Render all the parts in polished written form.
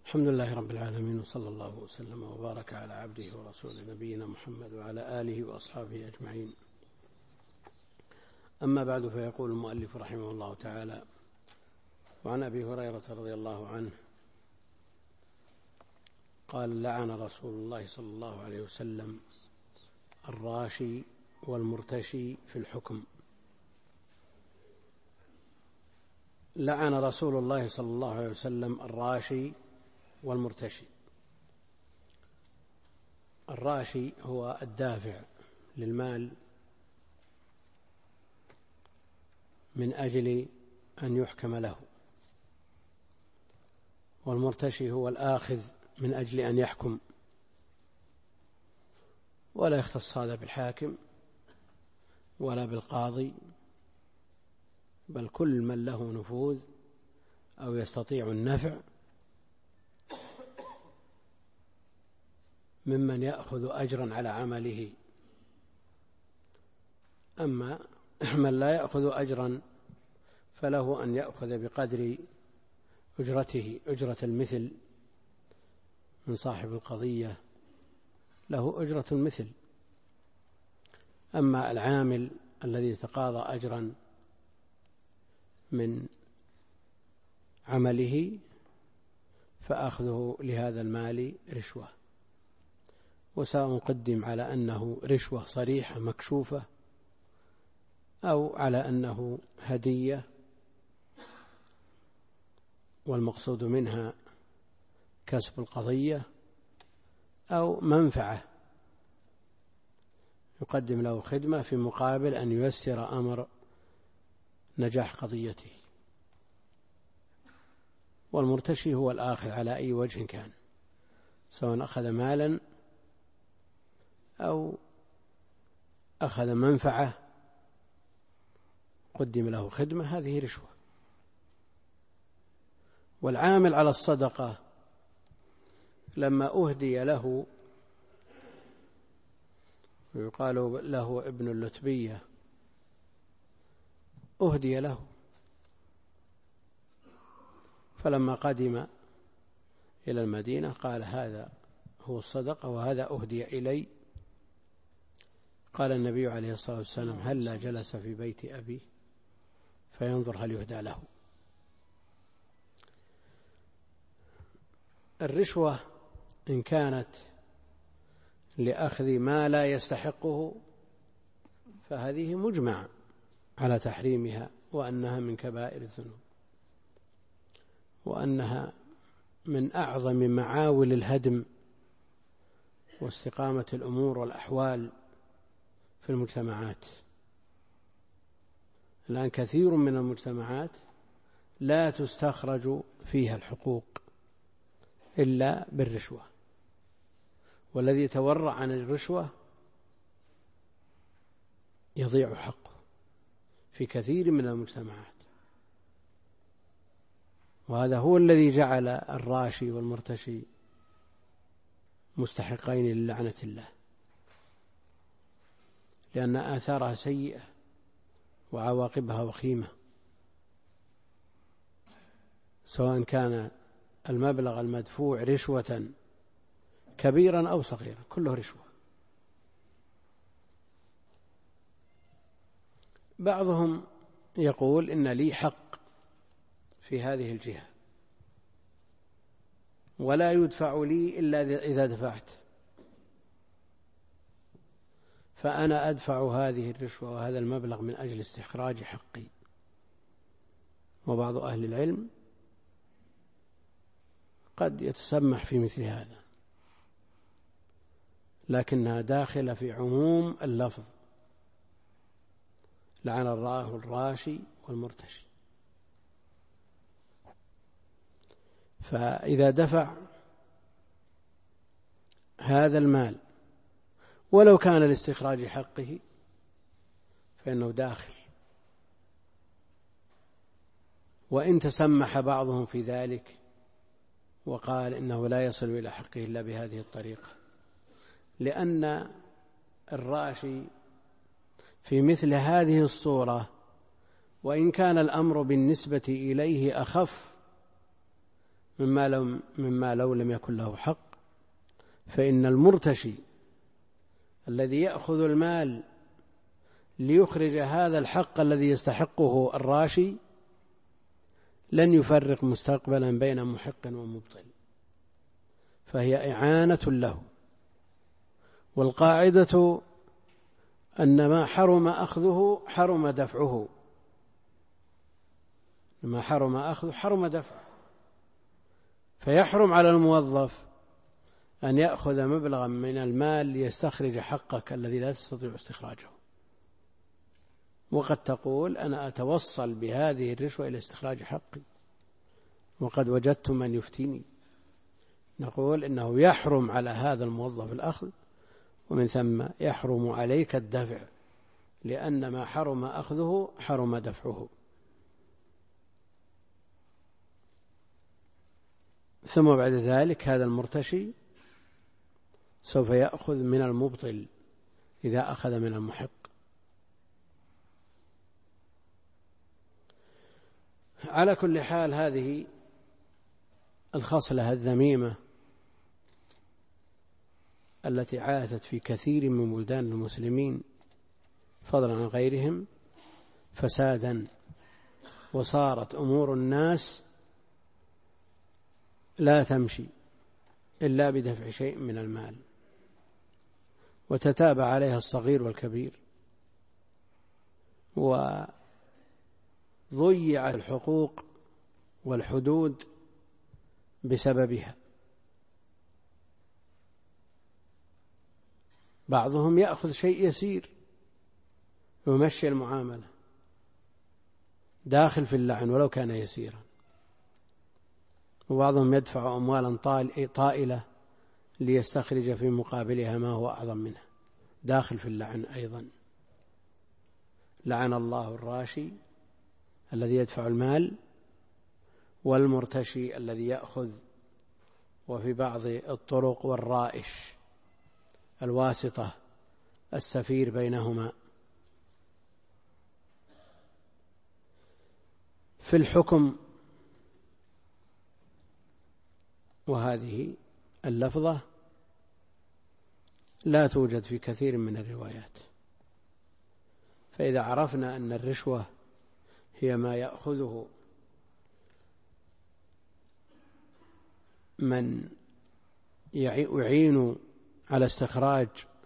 الحمد لله رب العالمين، وصلى الله وسلم وبارك على عبده ورسوله نبينا محمد وعلى آله وأصحابه أجمعين. أما بعد، فيقول المؤلف رحمه الله تعالى: وعن أبي هريرة رضي الله عنه قال: لعن رسول الله صلى الله عليه وسلم الراشي والمرتشي في الحكم. لعن رسول الله صلى الله عليه وسلم الراشي والمرتشي. الراشي هو الدافع للمال من أجل أن يحكم له، والمرتشي هو الآخذ من أجل أن يحكم. ولا يختص هذا بالحاكم ولا بالقاضي، بل كل من له نفوذ أو يستطيع النفع ممن يأخذ أجرا على عمله. أما من لا يأخذ أجرا فله أن يأخذ بقدر أجرته، أجرة المثل من صاحب القضية له أجرة المثل. أما العامل الذي يتقاضى أجرا من عمله فأخذه لهذا المال رشوة، وسواء قدم على أنه رشوة صريحة مكشوفة أو على أنه هدية والمقصود منها كسب القضية، أو منفعة يقدم له خدمة في مقابل أن ييسر أمر نجاح قضيته. والمرتشي هو الآخذ على أي وجه كان، سواء أخذ مالا أو أخذ منفعة قدم له خدمة، هذه رشوة. والعامل على الصدقة لما أهدي له، ويقال له ابن اللتبية، أهدي له، فلما قدم إلى المدينة قال: هذا هو الصدقة وهذا أهدي إلي. قال النبي عليه الصلاة والسلام: هلا جلس في بيت أبي فينظر هل يهدى له. الرشوة إن كانت لأخذ ما لا يستحقه فهذه مجمع على تحريمها، وأنها من كبائر الذنوب، وأنها من أعظم معاول الهدم واستقامة الأمور والأحوال في المجتمعات. الآن كثير من المجتمعات لا تستخرج فيها الحقوق إلا بالرشوة، والذي يتورع عن الرشوة يضيع حقه في كثير من المجتمعات. وهذا هو الذي جعل الراشي والمرتشي مستحقين للعنة الله، لأن آثارها سيئة وعواقبها وخيمة، سواء كان المبلغ المدفوع رشوة كبيرا أو صغيرا، كله رشوة. بعضهم يقول: إن لي حق في هذه الجهة ولا يدفع لي إلا إذا دفعت، فأنا أدفع هذه الرشوة وهذا المبلغ من أجل استخراج حقي. وبعض أهل العلم قد يتسمح في مثل هذا، لكنها داخلة في عموم اللفظ: لعن الله الراشي والمرتشي. فإذا دفع هذا المال ولو كان لاستخراج حقه فإنه داخل. وإن تسمح بعضهم في ذلك وقال إنه لا يصل إلى حقه إلا بهذه الطريقة، لأن الراشي في مثل هذه الصورة وإن كان الأمر بالنسبة إليه أخف مما لو لم يكن له حق، فإن المرتشي الذي يأخذ المال ليخرج هذا الحق الذي يستحقه الراشي لن يفرق مستقبلا بين محق ومبطل، فهي إعانة له. والقاعدة أن ما حرم أخذه حرم دفعه، ما حرم أخذه حرم دفعه، فيحرم على الموظف أن يأخذ مبلغا من المال ليستخرج حقك الذي لا تستطيع استخراجه. وقد تقول أنا أتوصل بهذه الرشوة إلى استخراج حقي وقد وجدت من يفتيني، نقول إنه يحرم على هذا الموظف الأخذ، ومن ثم يحرم عليك الدفع، لأن ما حرم أخذه حرم دفعه. ثم بعد ذلك هذا المرتشي سوف يأخذ من المبطل إذا أخذ من المحق. على كل حال هذه الخصلة الذميمة التي عاثت في كثير من بلدان المسلمين فضلا عن غيرهم فسادا، وصارت أمور الناس لا تمشي إلا بدفع شيء من المال، وتتابع عليها الصغير والكبير، وضيع الحقوق والحدود بسببها. بعضهم يأخذ شيء يسير ويمشي المعاملة، داخل في اللعن ولو كان يسيرا، وبعضهم يدفع أموالا طائلة ليستخرج في مقابلها ما هو أعظم منها، داخل في اللعن أيضا. لعن الله الراشي الذي يدفع المال والمرتشي الذي يأخذ، وفي بعض الطرق والرائش الواسطة السفير بينهما. في الحكم، وهذه اللفظة لا توجد في كثير من الروايات، فإذا عرفنا أن الرشوة هي ما يأخذه من يعين على استخراج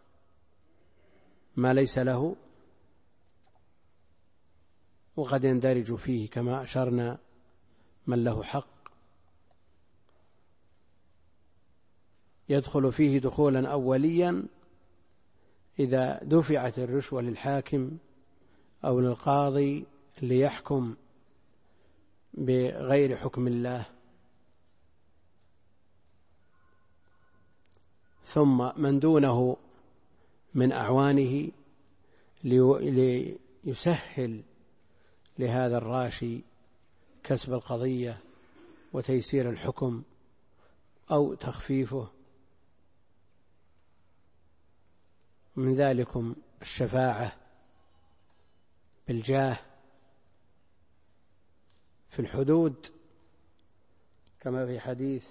ما ليس له، وقد يندرج فيه كما أشرنا من له حق، يدخل فيه دخولا أوليا إذا دفعت الرشوة للحاكم أو للقاضي ليحكم بغير حكم الله، ثم من دونه من أعوانه ليسهل لهذا الراشي كسب القضية وتيسير الحكم أو تخفيفه. من ذلكم الشفاعة بالجاه في الحدود، كما في حديث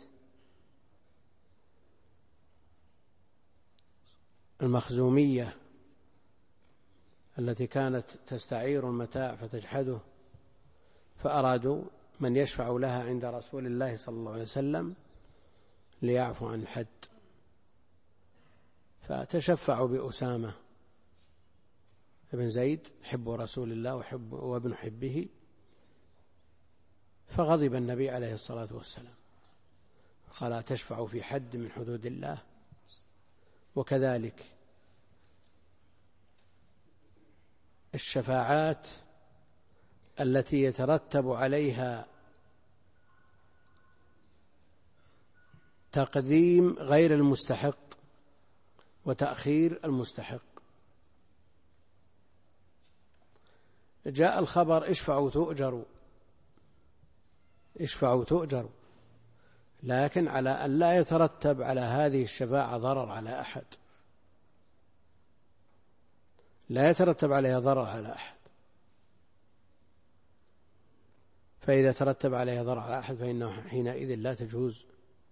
المخزومية التي كانت تستعير المتاع فتجحده، فأرادوا من يشفع لها عند رسول الله صلى الله عليه وسلم ليعفو عن الحد، فتشفعوا بأسامة ابن زيد حب رسول الله وابن حبه، فغضب النبي عليه الصلاة والسلام قال تشفع في حد من حدود الله. وكذلك الشفاعات التي يترتب عليها تقديم غير المستحق وتأخير المستحق. جاء الخبر اشفعوا تؤجروا، لكن على أن لا يترتب على هذه الشفاعة ضرر على أحد، لا يترتب عليها ضرر على أحد. فإذا ترتب عليها ضرر على أحد فإنه حينئذ لا تجوز.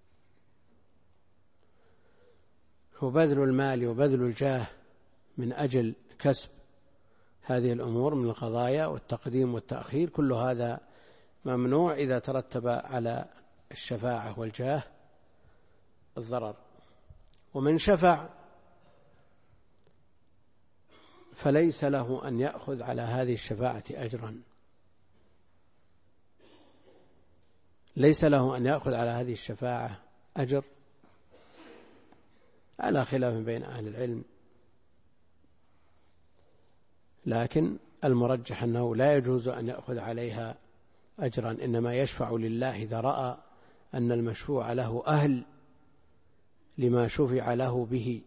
وبذل المال وبذل الجاه من أجل كسب هذه الأمور من القضايا والتقديم والتأخير، كل هذا ممنوع إذا ترتب على الشفاعة والجاه الضرر. ومن شفع فليس له أن يأخذ على هذه الشفاعة أجرا، ليس له أن يأخذ على هذه الشفاعة أجر، على خلاف بين أهل العلم، لكن المرجح أنه لا يجوز أن يأخذ عليها أجرا، إنما يشفع لله إذا رأى أن المشفوع له أهل لما شفع له به.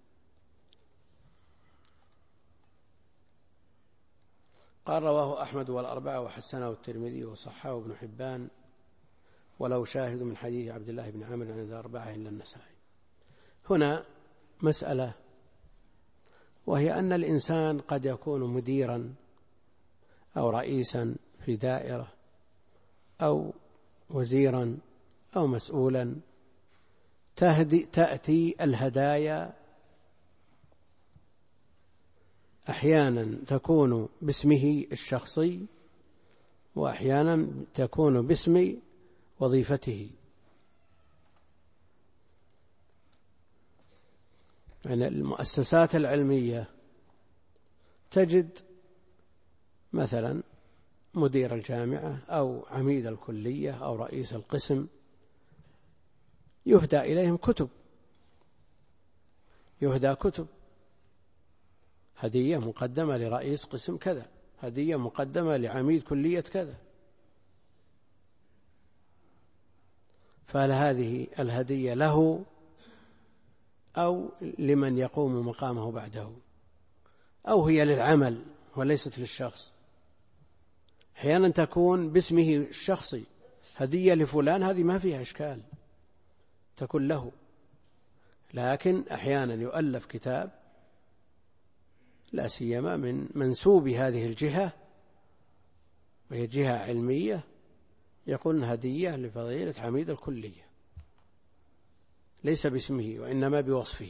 قال رواه أحمد والأربعة وحسنه الترمذي وصححه ابن حبان ولو شاهد من حديث عبد الله بن عامر عند الأربعة إلا النسائي. هنا مسألة، وهي أن الإنسان قد يكون مديرا أو رئيسا في دائرة أو وزيرا أو مسؤولا، تأتي الهدايا أحيانا تكون باسمه الشخصي وأحيانا تكون باسم وظيفته. يعني المؤسسات العلمية تجد مثلا مدير الجامعة أو عميد الكلية أو رئيس القسم يهدى إليهم كتب، يهدى كتب، هدية مقدمة لرئيس قسم كذا، هدية مقدمة لعميد كلية كذا، فهل هذه الهدية له أو لمن يقوم مقامه بعده، أو هي للعمل وليست للشخص؟ أحيانا تكون باسمه الشخصي، هدية لفلان، هذه ما فيها إشكال، تكون له، لكن أحيانا يؤلف كتاب لا سيما من منسوب هذه الجهة وهي جهة علمية، يقول هدية لفضيلة عميد الكلية، ليس باسمه وإنما بوصفه،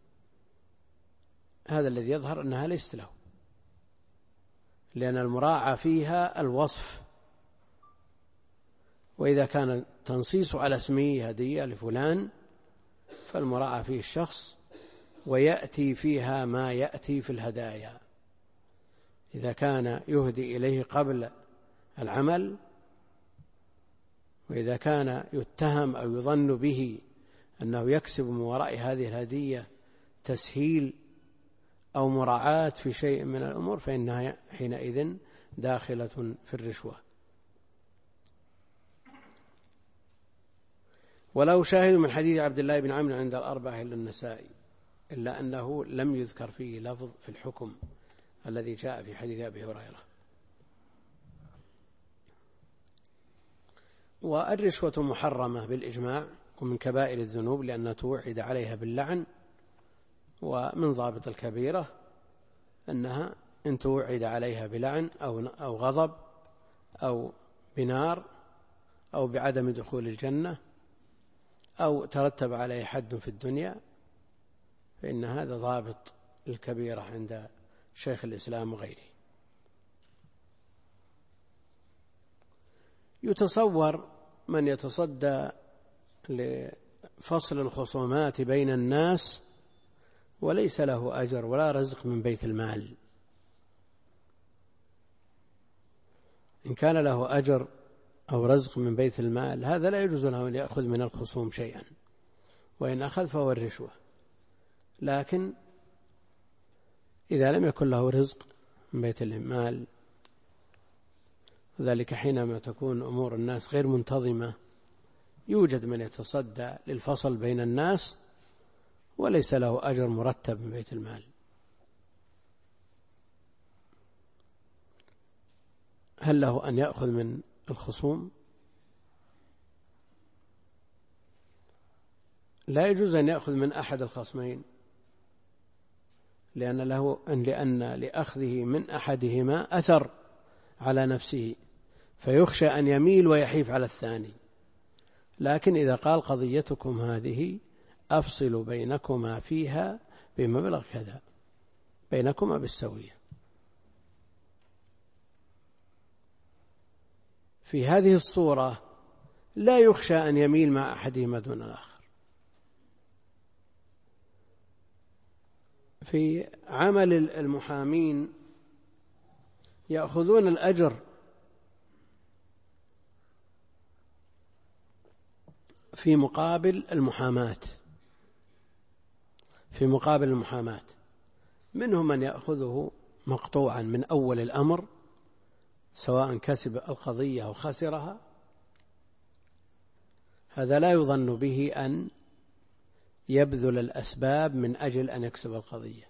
هذا الذي يظهر أنها ليست له، لأن المراعى فيها الوصف، وإذا كان تنصيص على اسمه هدية لفلان فالمراعى فيه الشخص، ويأتي فيها ما يأتي في الهدايا، إذا كان يهدي إليه قبل العمل، وإذا كان يتهم أو يظن به أنه يكسب من وراء هذه الهدية تسهيل أو مراعاة في شيء من الأمور فإنها حينئذ داخلة في الرشوة. ولو شاهد من حديث عبد الله بن عامر عند الأربعة إلا النسائي، إلا أنه لم يذكر فيه لفظ في الحكم الذي جاء في حديث أبي هريرة. والرشوة محرمة بالإجماع ومن كبائر الذنوب، لأنها توعد عليها باللعن، ومن ضابط الكبيرة أنها إن توعد عليها بلعن أو غضب أو بنار أو بعدم دخول الجنة أو ترتب عليه حد في الدنيا، فإن هذا ضابط الكبيرة عند شيخ الإسلام وغيره. يتصور من يتصدى لفصل الخصومات بين الناس وليس له أجر ولا رزق من بيت المال، إن كان له أجر أو رزق من بيت المال هذا لا يجوز له أن يأخذ من الخصوم شيئا، وإن أخذ فهو الرشوة. لكن إذا لم يكن له رزق من بيت المال، ذلك حينما تكون أمور الناس غير منتظمة يوجد من يتصدى للفصل بين الناس وليس له أجر مرتب من بيت المال. هل له أن يأخذ من الخصوم؟ لا يجوز أن يأخذ من أحد الخصمين، لأن لأخذه من أحدهما أثر على نفسه، فيخشى أن يميل ويحيف على الثاني. لكن إذا قال قضيتكم هذه أفصل بينكما فيها بمبلغ كذا، بينكما بالسوية، في هذه الصورة لا يخشى أن يميل مع أحدهما دون الآخر. في عمل المحامين يأخذون الأجر في مقابل المحاماة، منهم من يأخذه مقطوعا من أول الأمر سواء كسب القضية أو خسرها، هذا لا يظن به أن يبذل الأسباب من أجل أن يكسب القضية،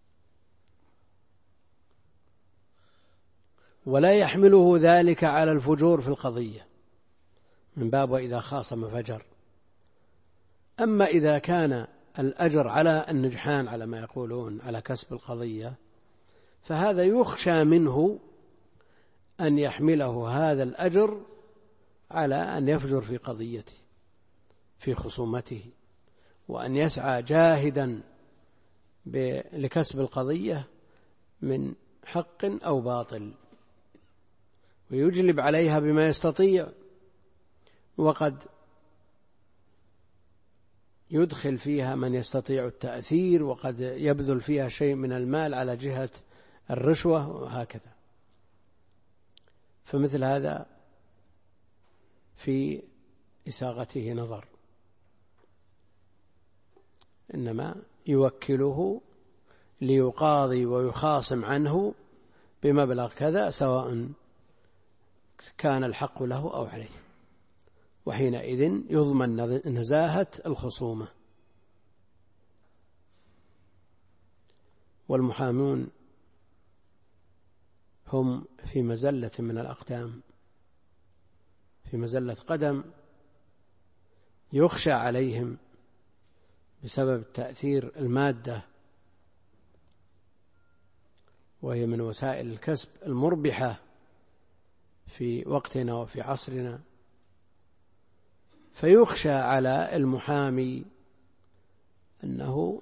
ولا يحمله ذلك على الفجور في القضية من باب وإذا خاصم فجر. أما إذا كان الأجر على النجحان على ما يقولون على كسب القضية، فهذا يخشى منه أن يحمله هذا الأجر على أن يفجر في قضيته في خصومته، وأن يسعى جاهدا لكسب القضية من حق أو باطل، ويجلب عليها بما يستطيع، وقد يدخل فيها من يستطيع التأثير، وقد يبذل فيها شيء من المال على جهة الرشوة وهكذا. فمثل هذا في إساغته نظر، إنما يوكله ليقاضي ويخاصم عنه بمبلغ كذا سواء كان الحق له أو عليه، وحينئذ يضمن نزاهة الخصومة. والمحامون هم في مزلة من الأقدام، في مزلة قدم يخشى عليهم بسبب تأثير المادة، وهي من وسائل الكسب المربحة في وقتنا وفي عصرنا. فيخشى على المحامي أنه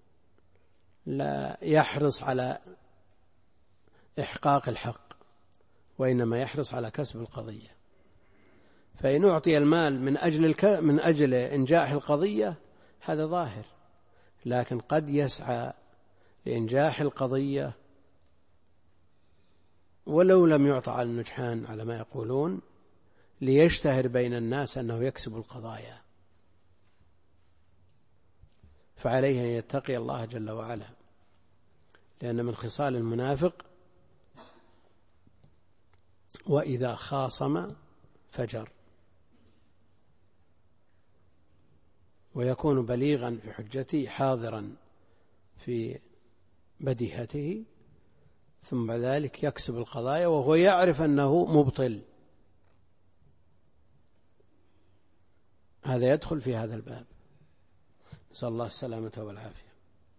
لا يحرص على إحقاق الحق، وإنما يحرص على كسب القضية. فإن أعطي المال من أجل إنجاح القضية هذا ظاهر، لكن قد يسعى لإنجاح القضية ولو لم يعطى على النجحان على ما يقولون، ليشتهر بين الناس أنه يكسب القضايا. فعليه أن يتقي الله جل وعلا، لأن من خصال المنافق وإذا خاصم فجر، ويكون بليغا في حجته حاضرا في بديهته، ثم بعد ذلك يكسب القضايا وهو يعرف أنه مبطل. هذا يدخل في هذا الباب، نسأل الله السلامة والعافية.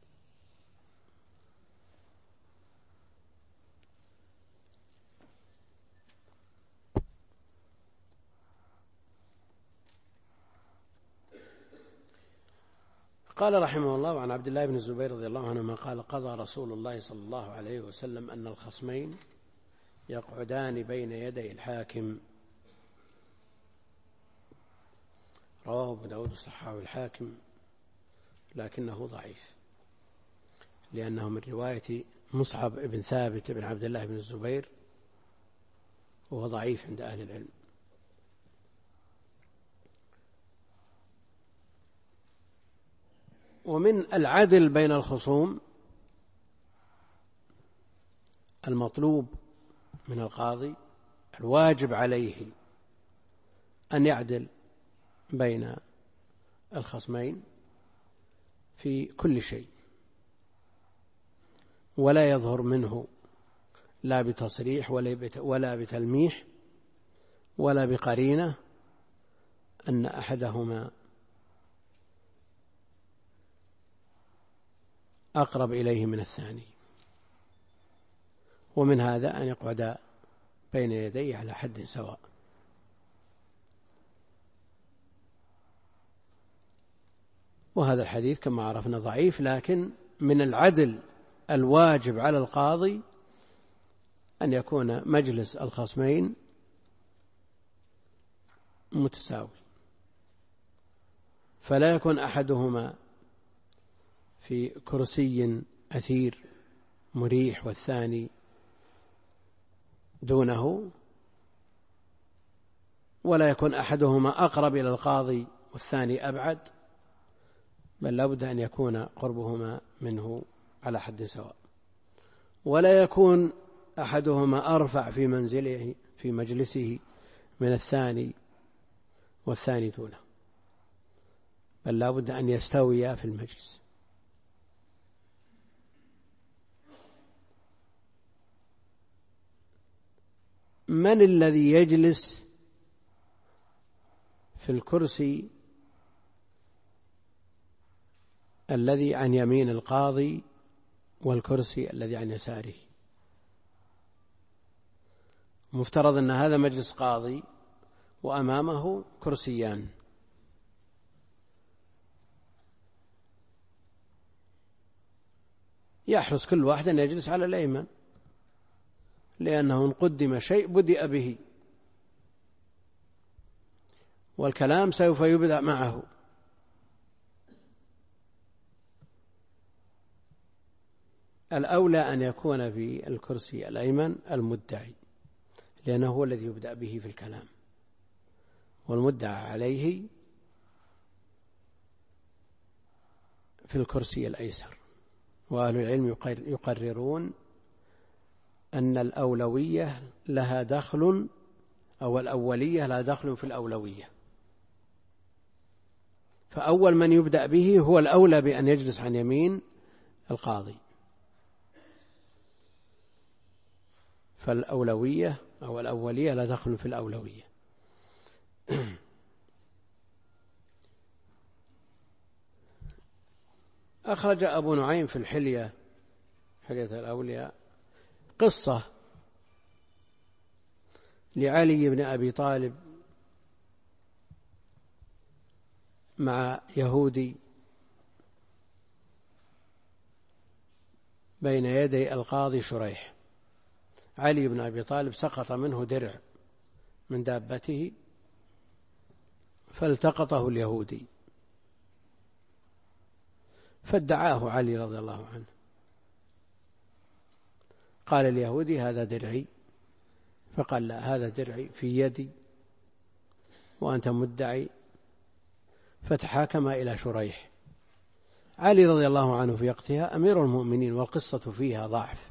قال رحمه الله: عن عبد الله بن الزبير رضي الله عنهما قال: قضى رسول الله صلى الله عليه وسلم أن الخصمين يقعدان بين يدي الحاكم. رواه ابو داود الصحاوي الحاكم، لكنه ضعيف لأنه من رواية مصعب بن ثابت بن عبد الله بن الزبير، وهو ضعيف عند أهل العلم. ومن العدل بين الخصوم المطلوب من القاضي الواجب عليه أن يعدل بين الخصمين في كل شيء، ولا يظهر منه لا بتصريح ولا بتلميح ولا بقرينة أن أحدهما أقرب إليه من الثاني. ومن هذا أن يقعد بين يديه على حد سواء. وهذا الحديث كما عرفنا ضعيف، لكن من العدل الواجب على القاضي أن يكون مجلس الخصمين متساوي، فلا يكون أحدهما في كرسي أثير مريح والثاني دونه، ولا يكون أحدهما أقرب إلى القاضي والثاني أبعد، بل لابد أن يكون قربهما منه على حد سواء، ولا يكون أحدهما أرفع في منزله في مجلسه من الثاني والثاني دونه، بل لابد أن يستويا في المجلس. من الذي يجلس في الكرسي الذي عن يمين القاضي والكرسي الذي عن يساره؟ مفترض أن هذا مجلس قاضي وأمامه كرسيان، يحرص كل واحد أن يجلس على الأيمن، لأنه إن قدم شيء بدأ به، والكلام سوف يبدأ معه. الأولى أن يكون في الكرسي الأيمن المدعي، لأنه هو الذي يبدأ به في الكلام، والمدعى عليه في الكرسي الأيسر. وأهل العلم يقررون أن الأولوية لها دخل، أو الأولية لها دخل في الأولوية، فأول من يبدأ به هو الأولى بأن يجلس عن يمين القاضي، فالأولوية أو الأولية لا دخل في الأولوية. أخرج أبو نعيم في الحلية، حلية الأولياء، قصة لعلي بن أبي طالب مع يهودي بين يدي القاضي شريح. علي بن أبي طالب سقط منه درع من دابته فالتقطه اليهودي، فادعاه علي رضي الله عنه، قال اليهودي هذا درعي، فقال لا، هذا درعي في يدي وأنت مدعي، فتحاكم إلى شريح. علي رضي الله عنه في وقتها أمير المؤمنين، والقصة فيها ضعف،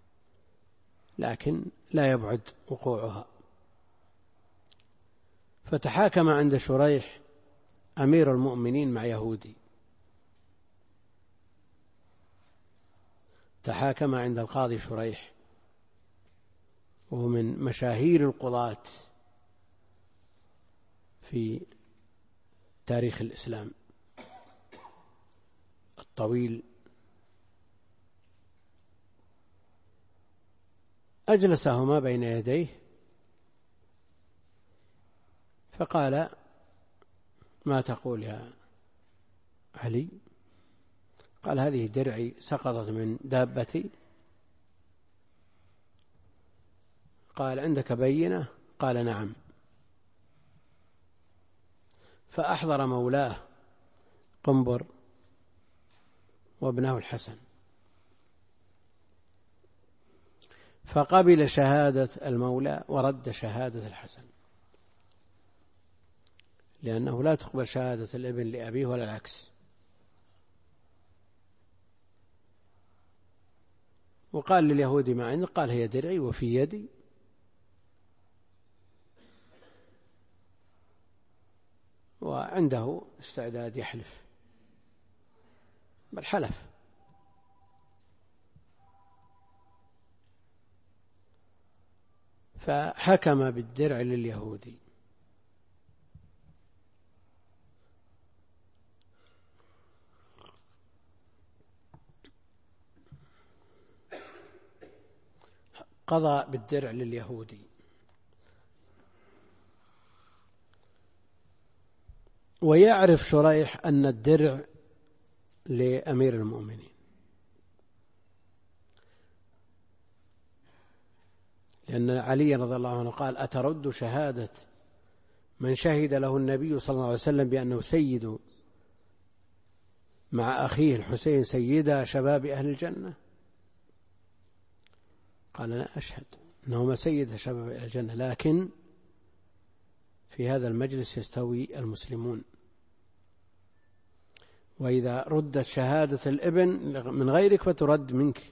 لكن لا يبعد وقوعها، فتحاكم عند شريح أمير المؤمنين مع يهودي، تحاكم عند القاضي شريح، وهو من مشاهير القضاة في تاريخ الإسلام الطويل. أجلسهما بين يديه فقال ما تقول يا علي؟ قال هذه درعي سقطت من دابتي. قال عندك بينة؟ قال نعم. فأحضر مولاه قنبر وابنه الحسن، فقبل شهادة المولى ورد شهادة الحسن، لأنه لا تقبل شهادة الابن لأبيه ولا العكس. وقال لليهودي ما عندك؟ قال هي درعي وفي يدي. وعنده استعداد يحلف، بل حلف. فحكم بالدرع لليهودي. قضى بالدرع لليهودي ويعرف شريح أن الدرع لأمير المؤمنين، لأن علي رضي الله عنه قال: أترد شهادة من شهد له النبي صلى الله عليه وسلم بأنه سيد مع أخيه الحسين سيدا شباب أهل الجنة؟ قال: لا أشهد أنهما سيد شباب أهل الجنة، لكن في هذا المجلس يستوي المسلمون، وإذا ردت شهادة الابن من غيرك فترد منك،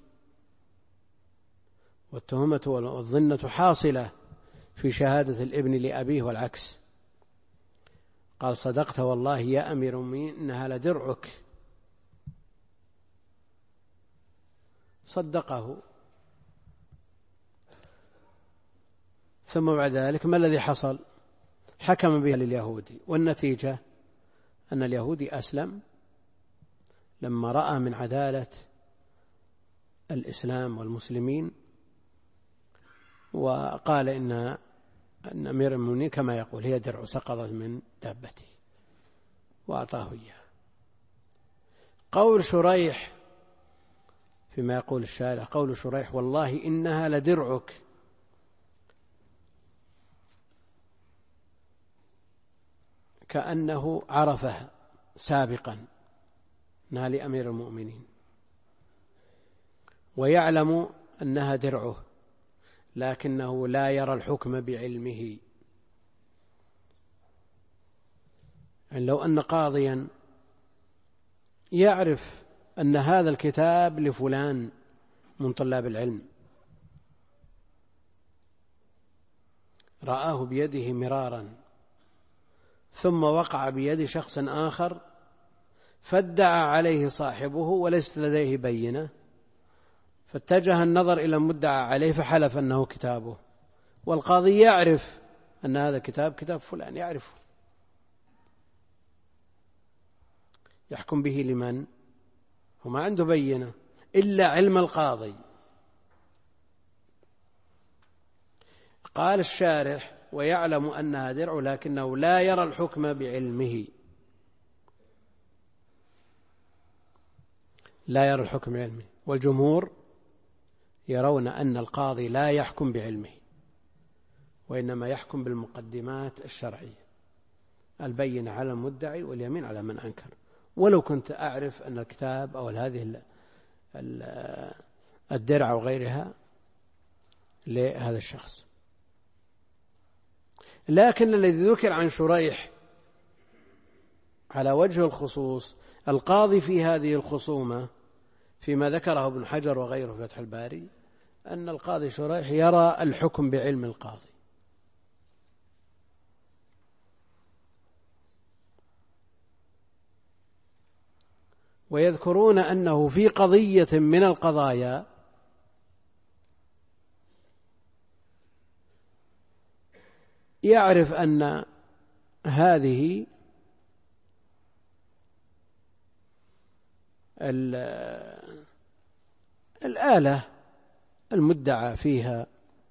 والتهمة والظنة حاصلة في شهادة الابن لأبيه والعكس. قال: صدقت والله يا أمير المؤمنين إنها لدرعك. صدقه. ثم بعد ذلك ما الذي حصل؟ حكم بها لليهودي، والنتيجة أن اليهودي أسلم لما رأى من عدالة الإسلام والمسلمين، وقال إن أمير المؤمنين كما يقول هي درع سقطت من دابته، وأعطاه إياه. قول شريح فيما يقول الشارع، قول شريح: والله إنها لدرعك، كأنه عرفها سابقا أنها لأمير المؤمنين، ويعلم أنها درعه، لكنه لا يرى الحكم بعلمه. يعني لو أن قاضيا يعرف أن هذا الكتاب لفلان من طلاب العلم، رآه بيده مرارا، ثم وقع بيد شخص آخر فادعى عليه صاحبه وليست لديه بينة، فاتجه النظر إلى المدعى عليه فحلف أنه كتابه، والقاضي يعرف أن هذا الكتاب كتاب فلان، يعرفه، يحكم به لمن؟ هو ما عنده بينة إلا علم القاضي. قال الشارح: ويعلم أنها درع لكنه لا يرى الحكم بعلمه، لا يرى الحكم بعلمه. والجمهور يرون أن القاضي لا يحكم بعلمه، وإنما يحكم بالمقدمات الشرعية، البينة على المدعي واليمين على من أنكر، ولو كنت أعرف أن الكتاب أو هذه الدرع وغيرها لهذا الشخص. لكن الذي ذكر عن شريح على وجه الخصوص، القاضي في هذه الخصومة فيما ذكره ابن حجر وغيره في فتح الباري، أن القاضي شريح يرى الحكم بعلم القاضي، ويذكرون أنه في قضية من القضايا يعرف أن هذه الآلة المدعى فيها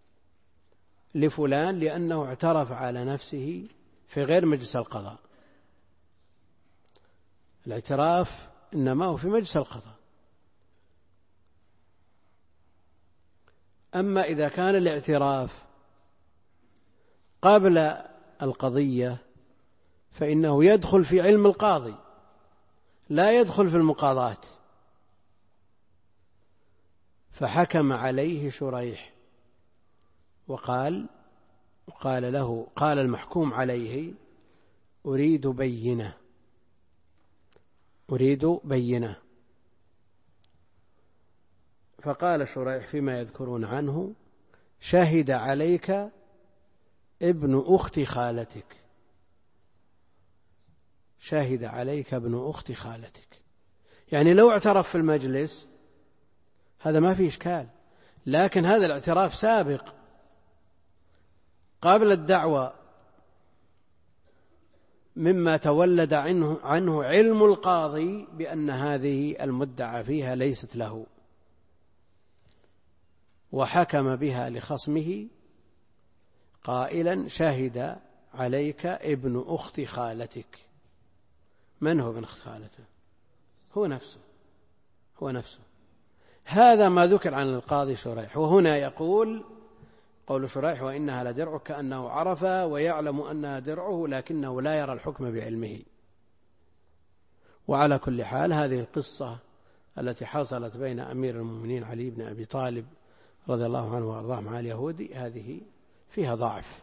لفلان لأنه اعترف على نفسه في غير مجلس القضاء. الاعتراف إنما هو في مجلس القضاء. أما إذا كان الاعتراف قبل القضية فإنه يدخل في علم القاضي، لا يدخل في المقاضاة. فحكم عليه شريح وقال له، قال المحكوم عليه: أريد بينة. فقال شريح فيما يذكرون عنه: شهد عليك ابن أخت خالتك، شهد عليك ابن أخت خالتك. يعني لو اعترف في المجلس هذا ما فيه إشكال، لكن هذا الاعتراف سابق قبل الدعوة، مما تولد عنه علم القاضي بأن هذه المدعى فيها ليست له، وحكم بها لخصمه قائلا: شهد عليك ابن أخت خالتك. من هو ابن أخت خالته؟ هو نفسه. هذا ما ذكر عن القاضي شريح. وهنا يقول قول شريح: وإنها لدرعه، كأنه عرف ويعلم أنها درعه لكنه لا يرى الحكم بعلمه. وعلى كل حال هذه القصة التي حصلت بين أمير المؤمنين علي بن أبي طالب رضي الله عنه وأرضاه مع اليهودي هذه فيها ضعف.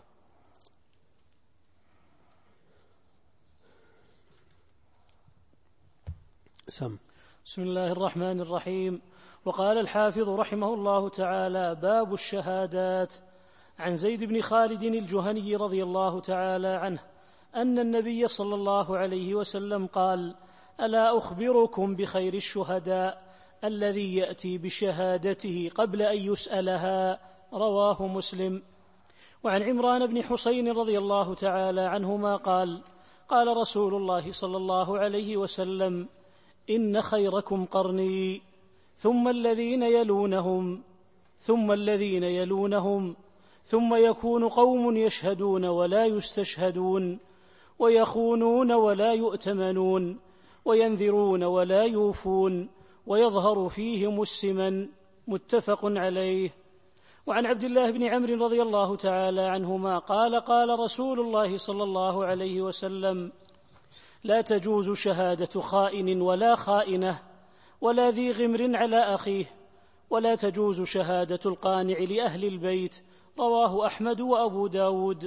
بسم الله الرحمن الرحيم. وقال الحافظ رحمه الله تعالى: باب الشهادات. عن زيد بن خالد الجهني رضي الله تعالى عنه أن النبي صلى الله عليه وسلم قال: ألا أخبركم بخير الشهداء الذي يأتي بشهادته قبل أن يسألها؟ رواه مسلم. وعن عمران بن حسين رضي الله تعالى عنهما قال: قال رسول الله صلى الله عليه وسلم: إن خيركم قرني، ثم الذين يلونهم، ثم الذين يلونهم، ثم يكون قوم يشهدون ولا يستشهدون، ويخونون ولا يؤتمنون، وينذرون ولا يوفون، ويظهر فيهم السمن. متفق عليه. وعن عبد الله بن عمرو رضي الله تعالى عنهما قال: قال رسول الله صلى الله عليه وسلم: لا تجوز شهادة خائن ولا خائنة ولا ذي غمر على أخيه، ولا تجوز شهادة القانع لأهل البيت. رواه أحمد وأبو داود.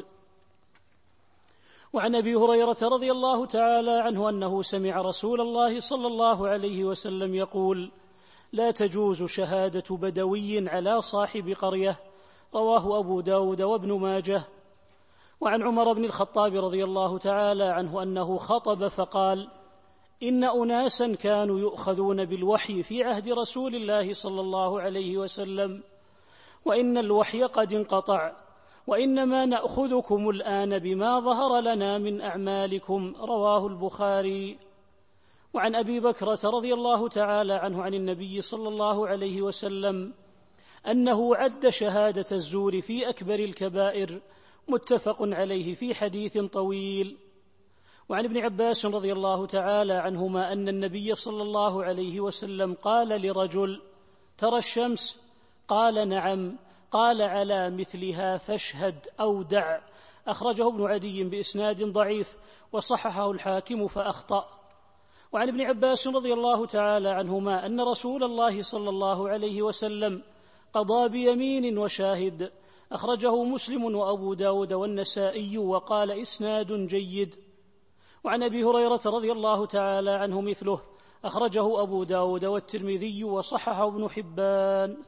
وعن أبي هريرة رضي الله تعالى عنه أنه سمع رسول الله صلى الله عليه وسلم يقول: لا تجوز شهادة بدوي على صاحب قرية. رواه أبو داود وابن ماجه. وعن عمر بن الخطاب رضي الله تعالى عنه أنه خطب فقال: إن أناسا كانوا يؤخذون بالوحي في عهد رسول الله صلى الله عليه وسلم، وإن الوحي قد انقطع، وإنما نأخذكم الآن بما ظهر لنا من أعمالكم. رواه البخاري. وعن أبي بكرة رضي الله تعالى عنه عن النبي صلى الله عليه وسلم أنه عد شهادة الزور في أكبر الكبائر. متفق عليه في حديث طويل. وعن ابن عباس رضي الله تعالى عنهما أن النبي صلى الله عليه وسلم قال لرجل: ترى الشمس؟ قال: نعم. قال: على مثلها فاشهد أو دع. أخرجه ابن عدي بإسناد ضعيف، وصححه الحاكم فأخطأ. وعن ابن عباس رضي الله تعالى عنهما أن رسول الله صلى الله عليه وسلم قضى بيمين وشاهد. أخرجه مسلم وأبو داود والنسائي، وقال: إسناد جيد. وعن أبي هريرة رضي الله تعالى عنه مثله. أخرجه أبو داود والترمذي، وصححه ابن حبان.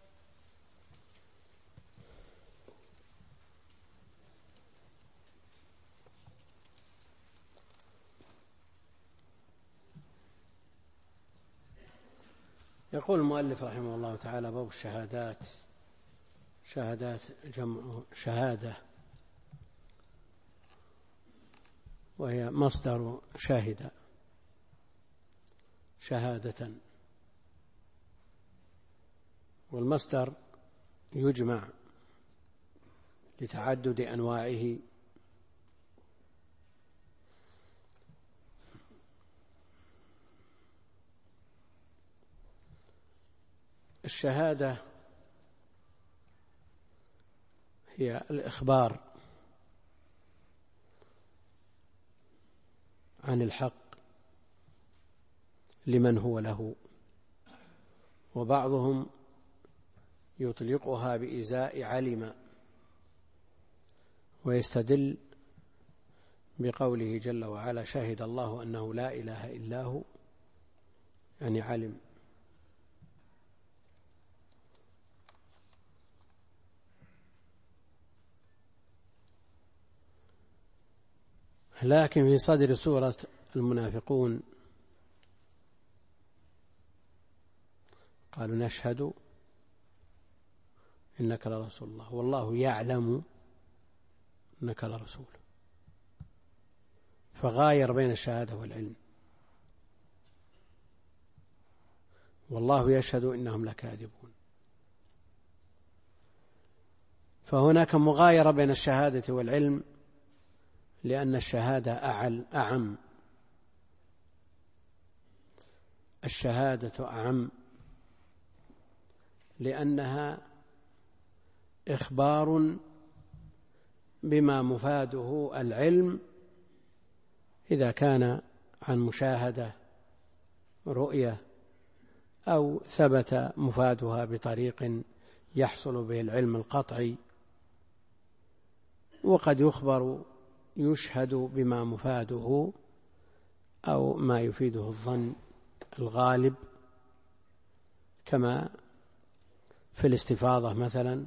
يقول المؤلف رحمه الله تعالى: باب الشهادات. شهادات جمع شهادة، وهي مصدر شاهد، شهادة. والمصدر يجمع لتعدد أنواعه، الشهادة هي الإخبار عن الحق لمن هو له، وبعضهم يطلقها بإزاء علم، ويستدل بقوله جل وعلا: شهد الله أنه لا إله إلا هو، يعني علم. لكن في صدر سورة المنافقون قالوا: نشهد إنك لرسول الله والله يعلم إنك لرسول، فغاير بين الشهادة والعلم. والله يشهد إنهم لكاذبون. فهناك مغايرة بين الشهادة والعلم، لأن الشهادة أعم الشهادة أعم، لأنها إخبار بما مفاده العلم إذا كان عن مشاهدة رؤية أو ثبت مفادها بطريق يحصل به العلم القطعي. وقد يشهد بما مفاده أو ما يفيده الظن الغالب، كما في الاستفاضة مثلا،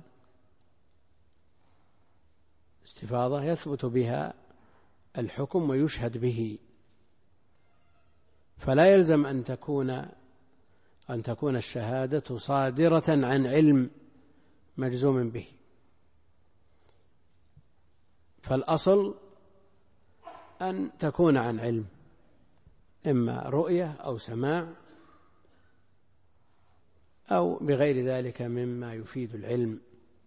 استفاضة يثبت بها الحكم ويشهد به، فلا يلزم أن تكون الشهادة صادرة عن علم مجزوم به. فالأصل أن تكون عن علم، إما رؤية أو سماع أو بغير ذلك مما يفيد العلم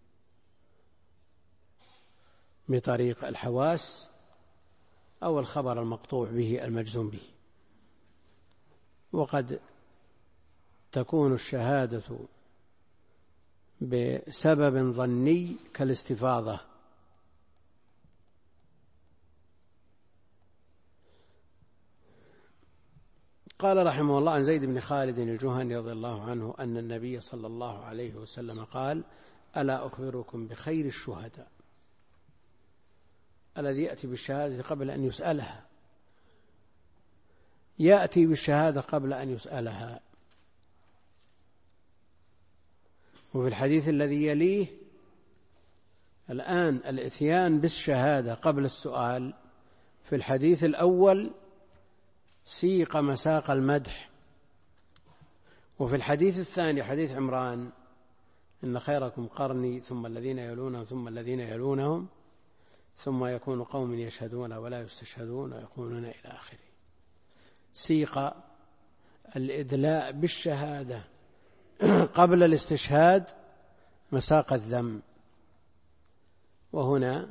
بطريق الحواس أو الخبر المقطوع به المجزوم به. وقد تكون الشهادة بسبب ظني كالاستفاضة. قال رحمه الله عن زيد بن خالد الجهني رضي الله عنه أن النبي صلى الله عليه وسلم قال: ألا أخبركم بخير الشهداء الذي يأتي بالشهادة قبل أن يسألها، يأتي بالشهادة قبل أن يسألها. وفي الحديث الذي يليه الآن الإتيان بالشهادة قبل السؤال، في الحديث الأول سيق مساق المدح، وفي الحديث الثاني حديث عمران: إن خيركم قرني ثم الذين يلونهم ثم الذين يلونهم ثم يكون قوم يشهدون ولا يستشهدون ويقولون إلى آخره. سيق الإدلاء بالشهادة قبل الاستشهاد مساق الذم، وهنا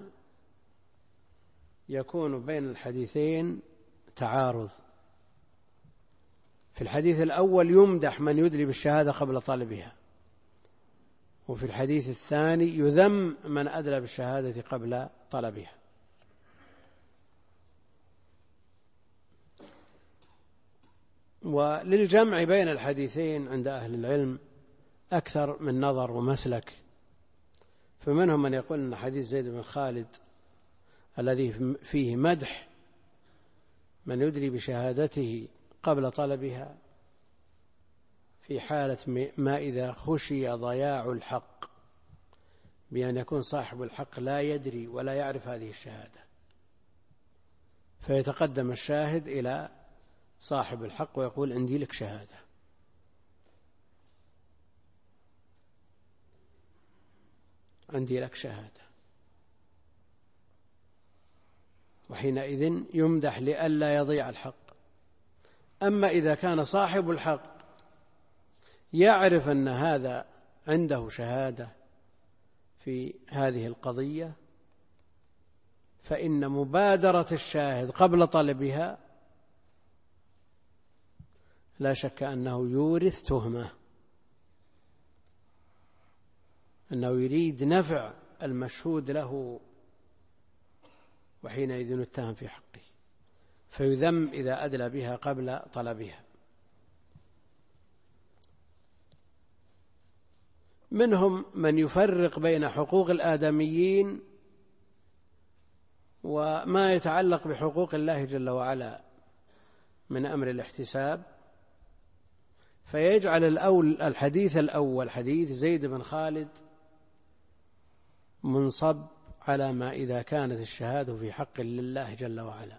يكون بين الحديثين تعارض. في الحديث الأول يمدح من يدلي بالشهادة قبل طلبها، وفي الحديث الثاني يذم من أدلى بالشهادة قبل طلبها. وللجمع بين الحديثين عند أهل العلم أكثر من نظر ومسلك، فمنهم من يقول أن حديث زيد بن خالد الذي فيه مدح من يدلي بشهادته قبل طلبها في حالة ما إذا خشي ضياع الحق، بأن يكون صاحب الحق لا يدري ولا يعرف هذه الشهادة، فيتقدم الشاهد إلى صاحب الحق ويقول: عندي لك شهادة. عندي لك شهادة، وحينئذ يمدح لئلا يضيع الحق. أما إذا كان صاحب الحق يعرف أن هذا عنده شهادة في هذه القضية، فإن مبادرة الشاهد قبل طلبها لا شك أنه يورث تهمة، أنه يريد نفع المشهود له، وحينئذ يتهم في حقه فيذم إذا أدلى بها قبل طلبها. منهم من يفرق بين حقوق الآدميين وما يتعلق بحقوق الله جل وعلا من أمر الاحتساب، فيجعل الحديث الأول حديث زيد بن خالد منصب على ما إذا كانت الشهادة في حق لله جل وعلا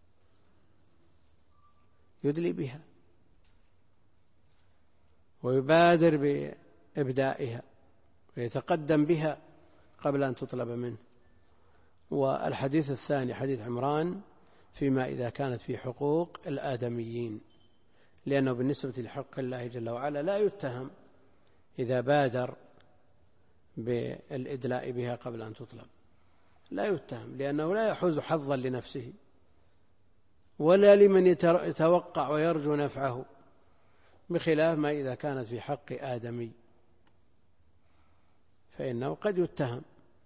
يدلي بها ويبادر بإبدائها ويتقدم بها قبل أن تطلب منه. والحديث الثاني حديث عمران فيما إذا كانت في حقوق الآدميين، لأنه بالنسبة لحق الله جل وعلا لا يتهم إذا بادر بالإدلاء بها قبل أن تطلب، لا يتهم، لأنه لا يحوز حظا لنفسه ولا لمن يتوقع ويرجو نفعه، بخلاف ما إذا كانت في حق آدمي فإنه قد يتهم.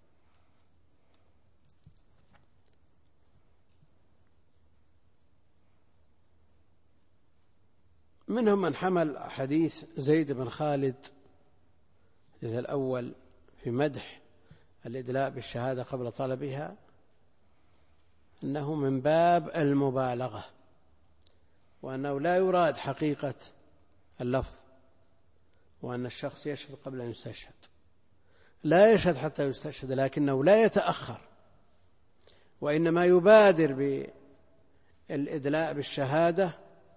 منهم من حمل حديث زيد بن خالد الأول في مدح الإدلاء بالشهادة قبل طلبها أنه من باب المبالغة، وأنه لا يراد حقيقة اللفظ، وأن الشخص يشهد قبل أن يستشهد، لا يشهد حتى يستشهد، لكنه لا يتأخر، وإنما يبادر بالإدلاء بالشهادة،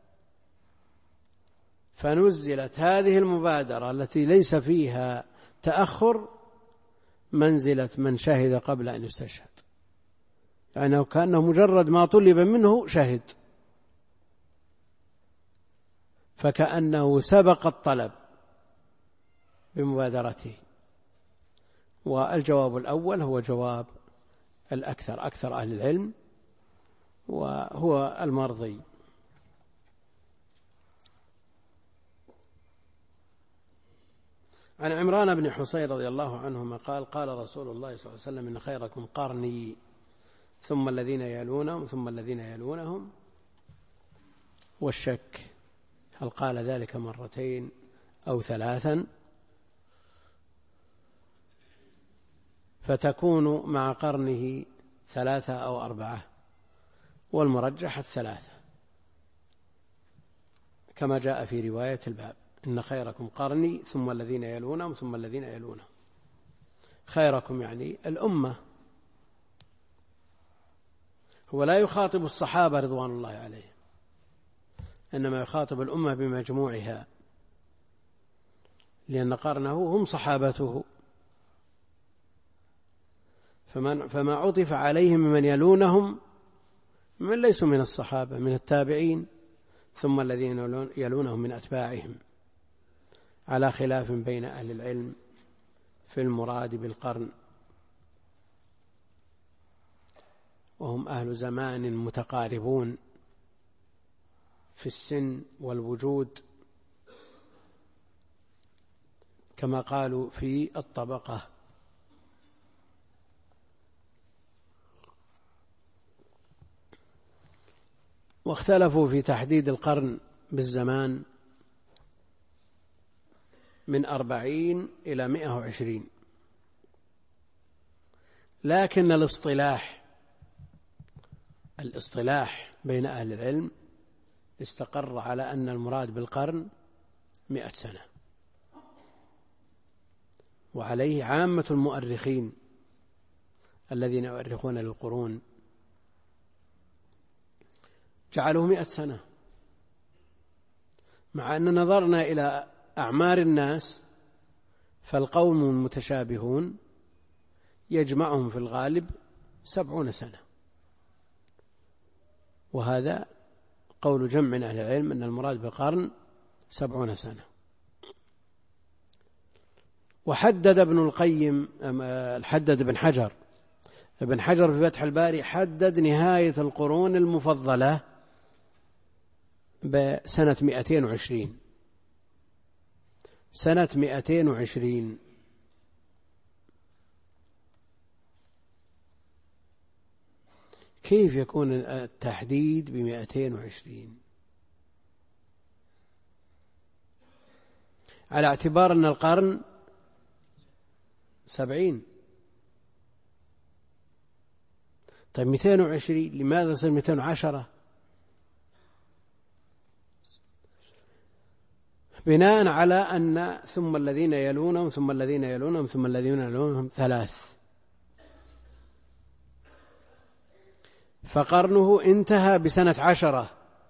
فنزلت هذه المبادرة التي ليس فيها تأخر منزلة من شهد قبل أن يستشهد، يعني كأنه مجرد ما طلب منه شهد، فكأنه سبق الطلب بمبادرته. والجواب الأول هو جواب أكثر أهل العلم، وهو المرضي. عن عمران بن حصين رضي الله عنهما قال قال رسول الله صلى الله عليه وسلم إن خيركم قرني ثم الذين يلونهم ثم الذين يلونهم. والشك هل قال ذلك مرتين أو ثلاثا، فتكون مع قرنه 3 أو 4، والمرجح 3 كما جاء في رواية الباب إن خيركم قرني ثم الذين يلونهم ثم الذين يلونهم. خيركم يعني الأمة، هو لا يخاطب الصحابة رضوان الله عليهم، إنما يخاطب الأمة بمجموعها، لأن قرنه هم صحابته، فما عطف عليهم من يلونهم من ليسوا من الصحابة من التابعين، ثم الذين يلونهم من أتباعهم، على خلاف بين أهل العلم في المراد بالقرن، وهم أهل زمان متقاربون في السن والوجود، كما قالوا في الطبقة. واختلفوا في تحديد القرن بالزمان من 40 إلى 120، لكن الاصطلاح بين أهل العلم استقر على أن المراد بالقرن 100 سنة، وعليه عامة المؤرخين الذين يؤرخون للقرون جعلوا 100 سنة، مع أن نظرنا إلى أعمار الناس فالقوم متشابهون يجمعهم في الغالب 70 سنة، وهذا قول جمع من أهل العلم أن المراد بالقرن 70 سنة. وحدد ابن القيم حدد ابن حجر في فتح الباري حدد نهاية القرون المفضلة بسنة 220 سنة 220. كيف يكون التحديد ب220؟ على اعتبار أن القرن 70. طيب 220 لماذا صار 210؟ بناء على أن ثم الذين يلونهم ثم الذين يلونهم ثم الذين يلونهم 3، فقرنه انتهى بسنة 10،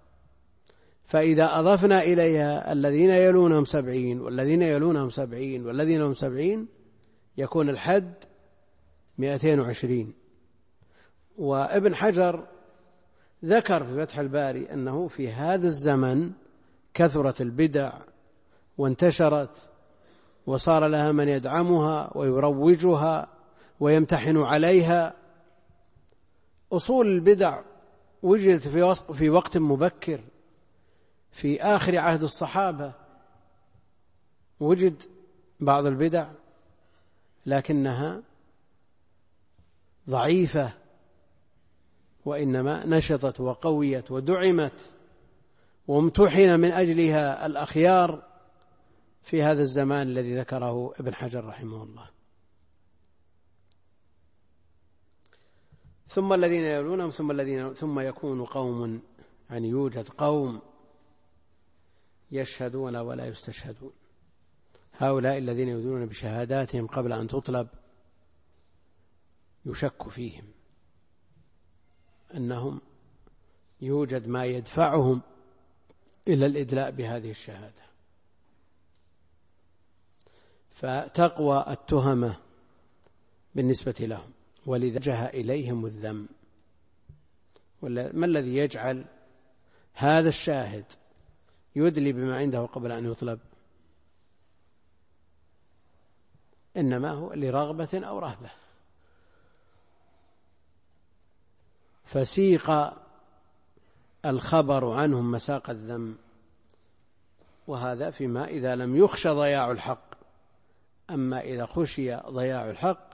فإذا أضفنا إليها الذين يلونهم 70 والذين يلونهم 70 والذين هم 70 يكون الحد 220. وابن حجر ذكر في فتح الباري أنه في هذا الزمن كثرت البدع وانتشرت، وصار لها من يدعمها ويروجها ويمتحن عليها. أصول البدع وجدت في وقت مبكر في آخر عهد الصحابة، وجد بعض البدع لكنها ضعيفة، وإنما نشطت وقويت ودعمت وامتحن من أجلها الأخيار في هذا الزمان الذي ذكره ابن حجر رحمه الله. ثم الذين يلونهم ثم يكون قوم، يعني يوجد قوم يشهدون ولا يستشهدون. هؤلاء الذين يدلون بشهاداتهم قبل أن تطلب يشك فيهم أنهم يوجد ما يدفعهم إلى الإدلاء بهذه الشهادة، فتقوى التهمة بالنسبة لهم، ولذا وجه إليهم الذم. ما الذي يجعل هذا الشاهد يدلي بما عنده قبل أن يطلب؟ إنما هو لرغبة أو رهبة. فسيق الخبر عنهم مساق الذم، وهذا فيما إذا لم يخشى ضياع الحق. أما إذا خشي ضياع الحق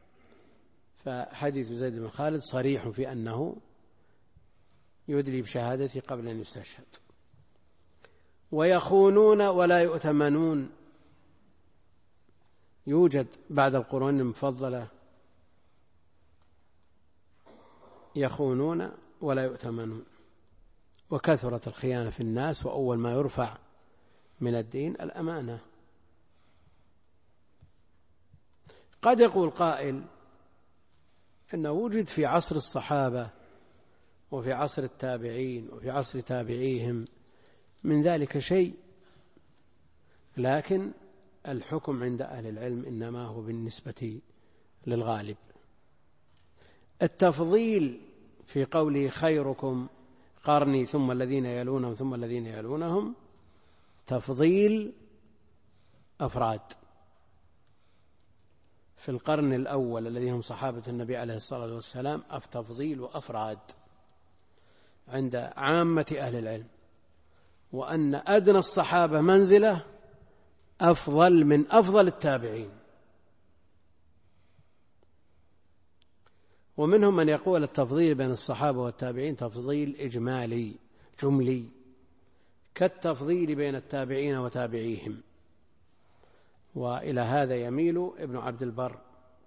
فحديث زيد بن خالد صريح في أنه يدلي بشهادته قبل أن يستشهد. ويخونون ولا يؤتمنون، يوجد بعد القرون المفضلة يخونون ولا يؤتمنون، وكثرت الخيانة في الناس، وأول ما يرفع من الدين الأمانة. قد يقول قائل أنه وجد في عصر الصحابة وفي عصر التابعين وفي عصر تابعيهم من ذلك شيء، لكن الحكم عند أهل العلم إنما هو بالنسبة للغالب. التفضيل في قوله خيركم قرني ثم الذين يلونهم ثم الذين يلونهم تفضيل أفراد. في القرن الأول الذي هم صحابة النبي عليه الصلاة والسلام تفضيل وأفراد عند عامة أهل العلم، وأن أدنى الصحابة منزلة أفضل من أفضل التابعين. ومنهم من يقول التفضيل بين الصحابة والتابعين تفضيل إجمالي جملي، كالتفضيل بين التابعين وتابعيهم، وإلى هذا يميل ابن عبد البر.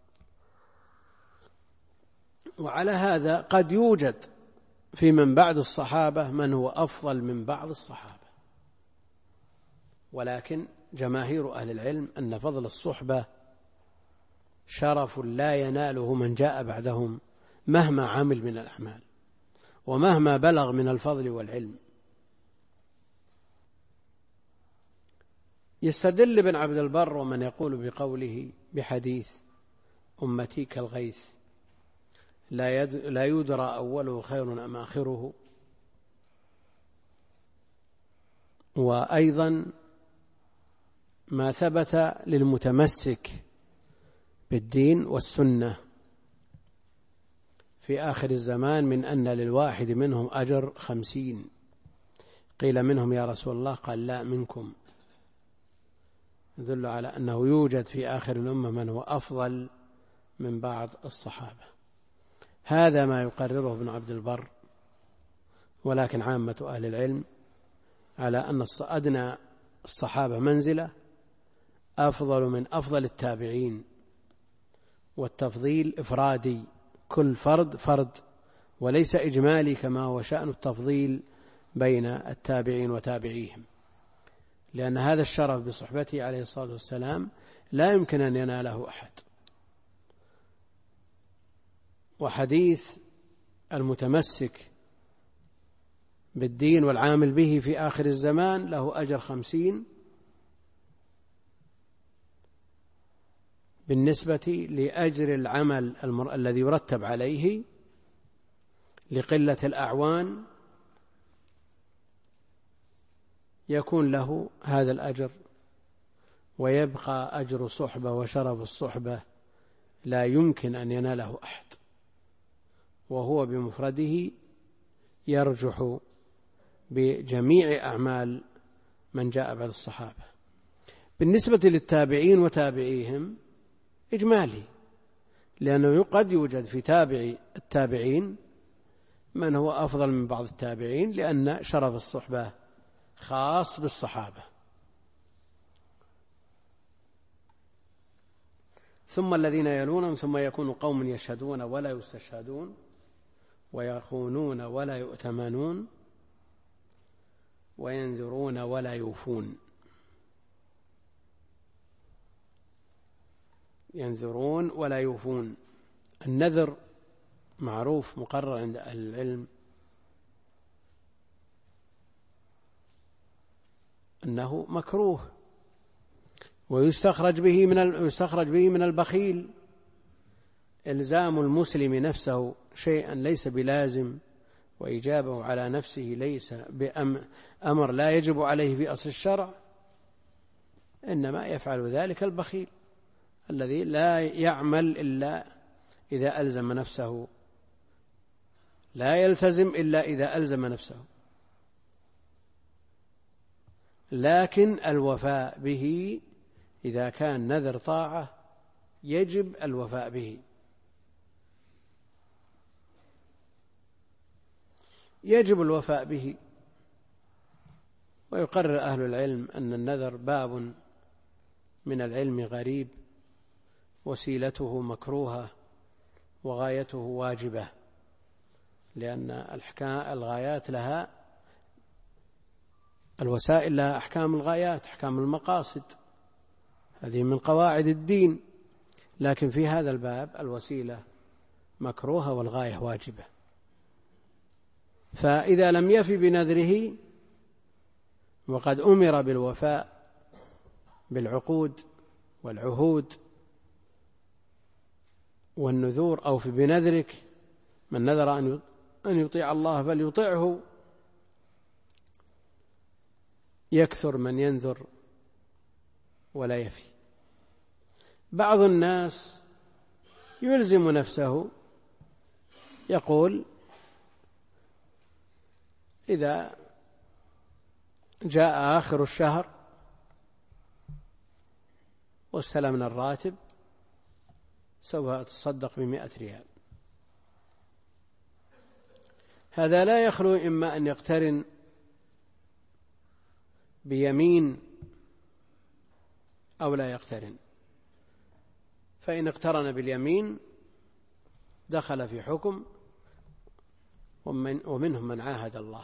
وعلى هذا قد يوجد في من بعد الصحابة من هو أفضل من بعض الصحابة، ولكن جماهير أهل العلم أن فضل الصحبة شرف لا يناله من جاء بعدهم مهما عمل من الأعمال ومهما بلغ من الفضل والعلم. يستدل ابن عبد البر ومن يقول بقوله بحديث أمتي كالغيث لا يدرى أوله خير أم آخره، وأيضا ما ثبت للمتمسك بالدين والسنة في آخر الزمان من أن للواحد منهم أجر 50. قيل منهم يا رسول الله؟ قال لا منكم، يدل على أنه يوجد في آخر الأمة من هو أفضل من بعض الصحابة. هذا ما يقرره ابن عبد البر، ولكن عامة أهل العلم على أن أدنى الصحابة منزلة أفضل من أفضل التابعين، والتفضيل إفرادي، كل فرد فرد وليس إجمالي كما هو شأن التفضيل بين التابعين وتابعيهم، لأن هذا الشرف بصحبته عليه الصلاة والسلام لا يمكن أن يناله أحد. وحديث المتمسك بالدين والعامل به في آخر الزمان له أجر 50 بالنسبة لأجر العمل الذي يرتب عليه لقلة الأعوان، يكون له هذا الأجر، ويبقى أجر صحبة وشرف الصحبة لا يمكن أن يناله أحد، وهو بمفرده يرجح بجميع أعمال من جاء بعد الصحابة. بالنسبة للتابعين وتابعيهم إجمالي، لأنه قد يوجد في تابع التابعين من هو أفضل من بعض التابعين، لأن شرف الصحبة خاص بالصحابة. ثم الذين يلونهم ثم يكون قوم يشهدون ولا يستشهدون ويخونون ولا يؤتمنون وينذرون ولا يوفون. ينذرون ولا يوفون. النذر معروف مقرر عند أهل العلم أنه مكروه، ويستخرج به من البخيل. إلزام المسلم نفسه شيئا ليس بلازم وإجابه على نفسه ليس بأمر لا يجب عليه في أصل الشرع، إنما يفعل ذلك البخيل الذي لا يعمل إلا إذا ألزم نفسه، لا يلتزم إلا إذا ألزم نفسه. لكن الوفاء به إذا كان نذر طاعة يجب الوفاء به، يجب الوفاء به. ويقرر أهل العلم أن النذر باب من العلم غريب، وسيلته مكروهة وغايته واجبة، لأن الغايات لها الوسائل لها أحكام الغايات، أحكام المقاصد، هذه من قواعد الدين. لكن في هذا الباب الوسيلة مكروهة والغاية واجبة. فإذا لم يفي بنذره وقد أمر بالوفاء بالعقود والعهود والنذور، أو في بنذرك، من نذر أن يطيع الله فليطعه، يكثر من ينذر ولا يفي. بعض الناس يلزم نفسه، يقول إذا جاء آخر الشهر واستلمنا الراتب سوف أتصدق ب100 ريال. هذا لا يخلو إما أن يقترن بيمين أو لا يقترن. فإن اقترن باليمين دخل في حكم، ومنهم من عاهد الله.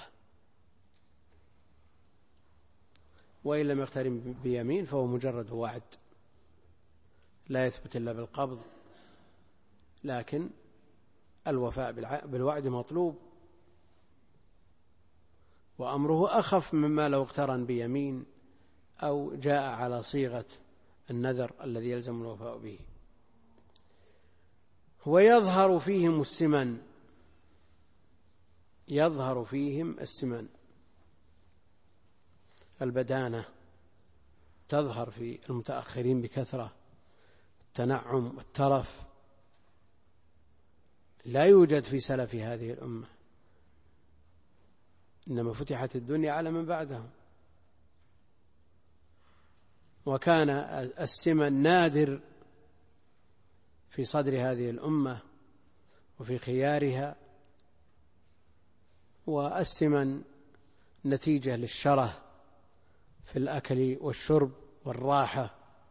وإن لم يقترن بيمين فهو مجرد وعد لا يثبت إلا بالقبض، لكن الوفاء بالوعد مطلوب، وأمره أخف مما لو اقترن بيمين أو جاء على صيغة النذر الذي يلزم الوفاء به. ويظهر فيهم السمن، يظهر فيهم السمن، البدانة تظهر في المتأخرين بكثرة، التنعم والترف لا يوجد في سلف هذه الأمة، إنما فتحت الدنيا على من بعدهم. وكان السمن نادر في صدر هذه الأمة وفي خيارها، والسمن نتيجة للشره في الأكل والشرب والراحة،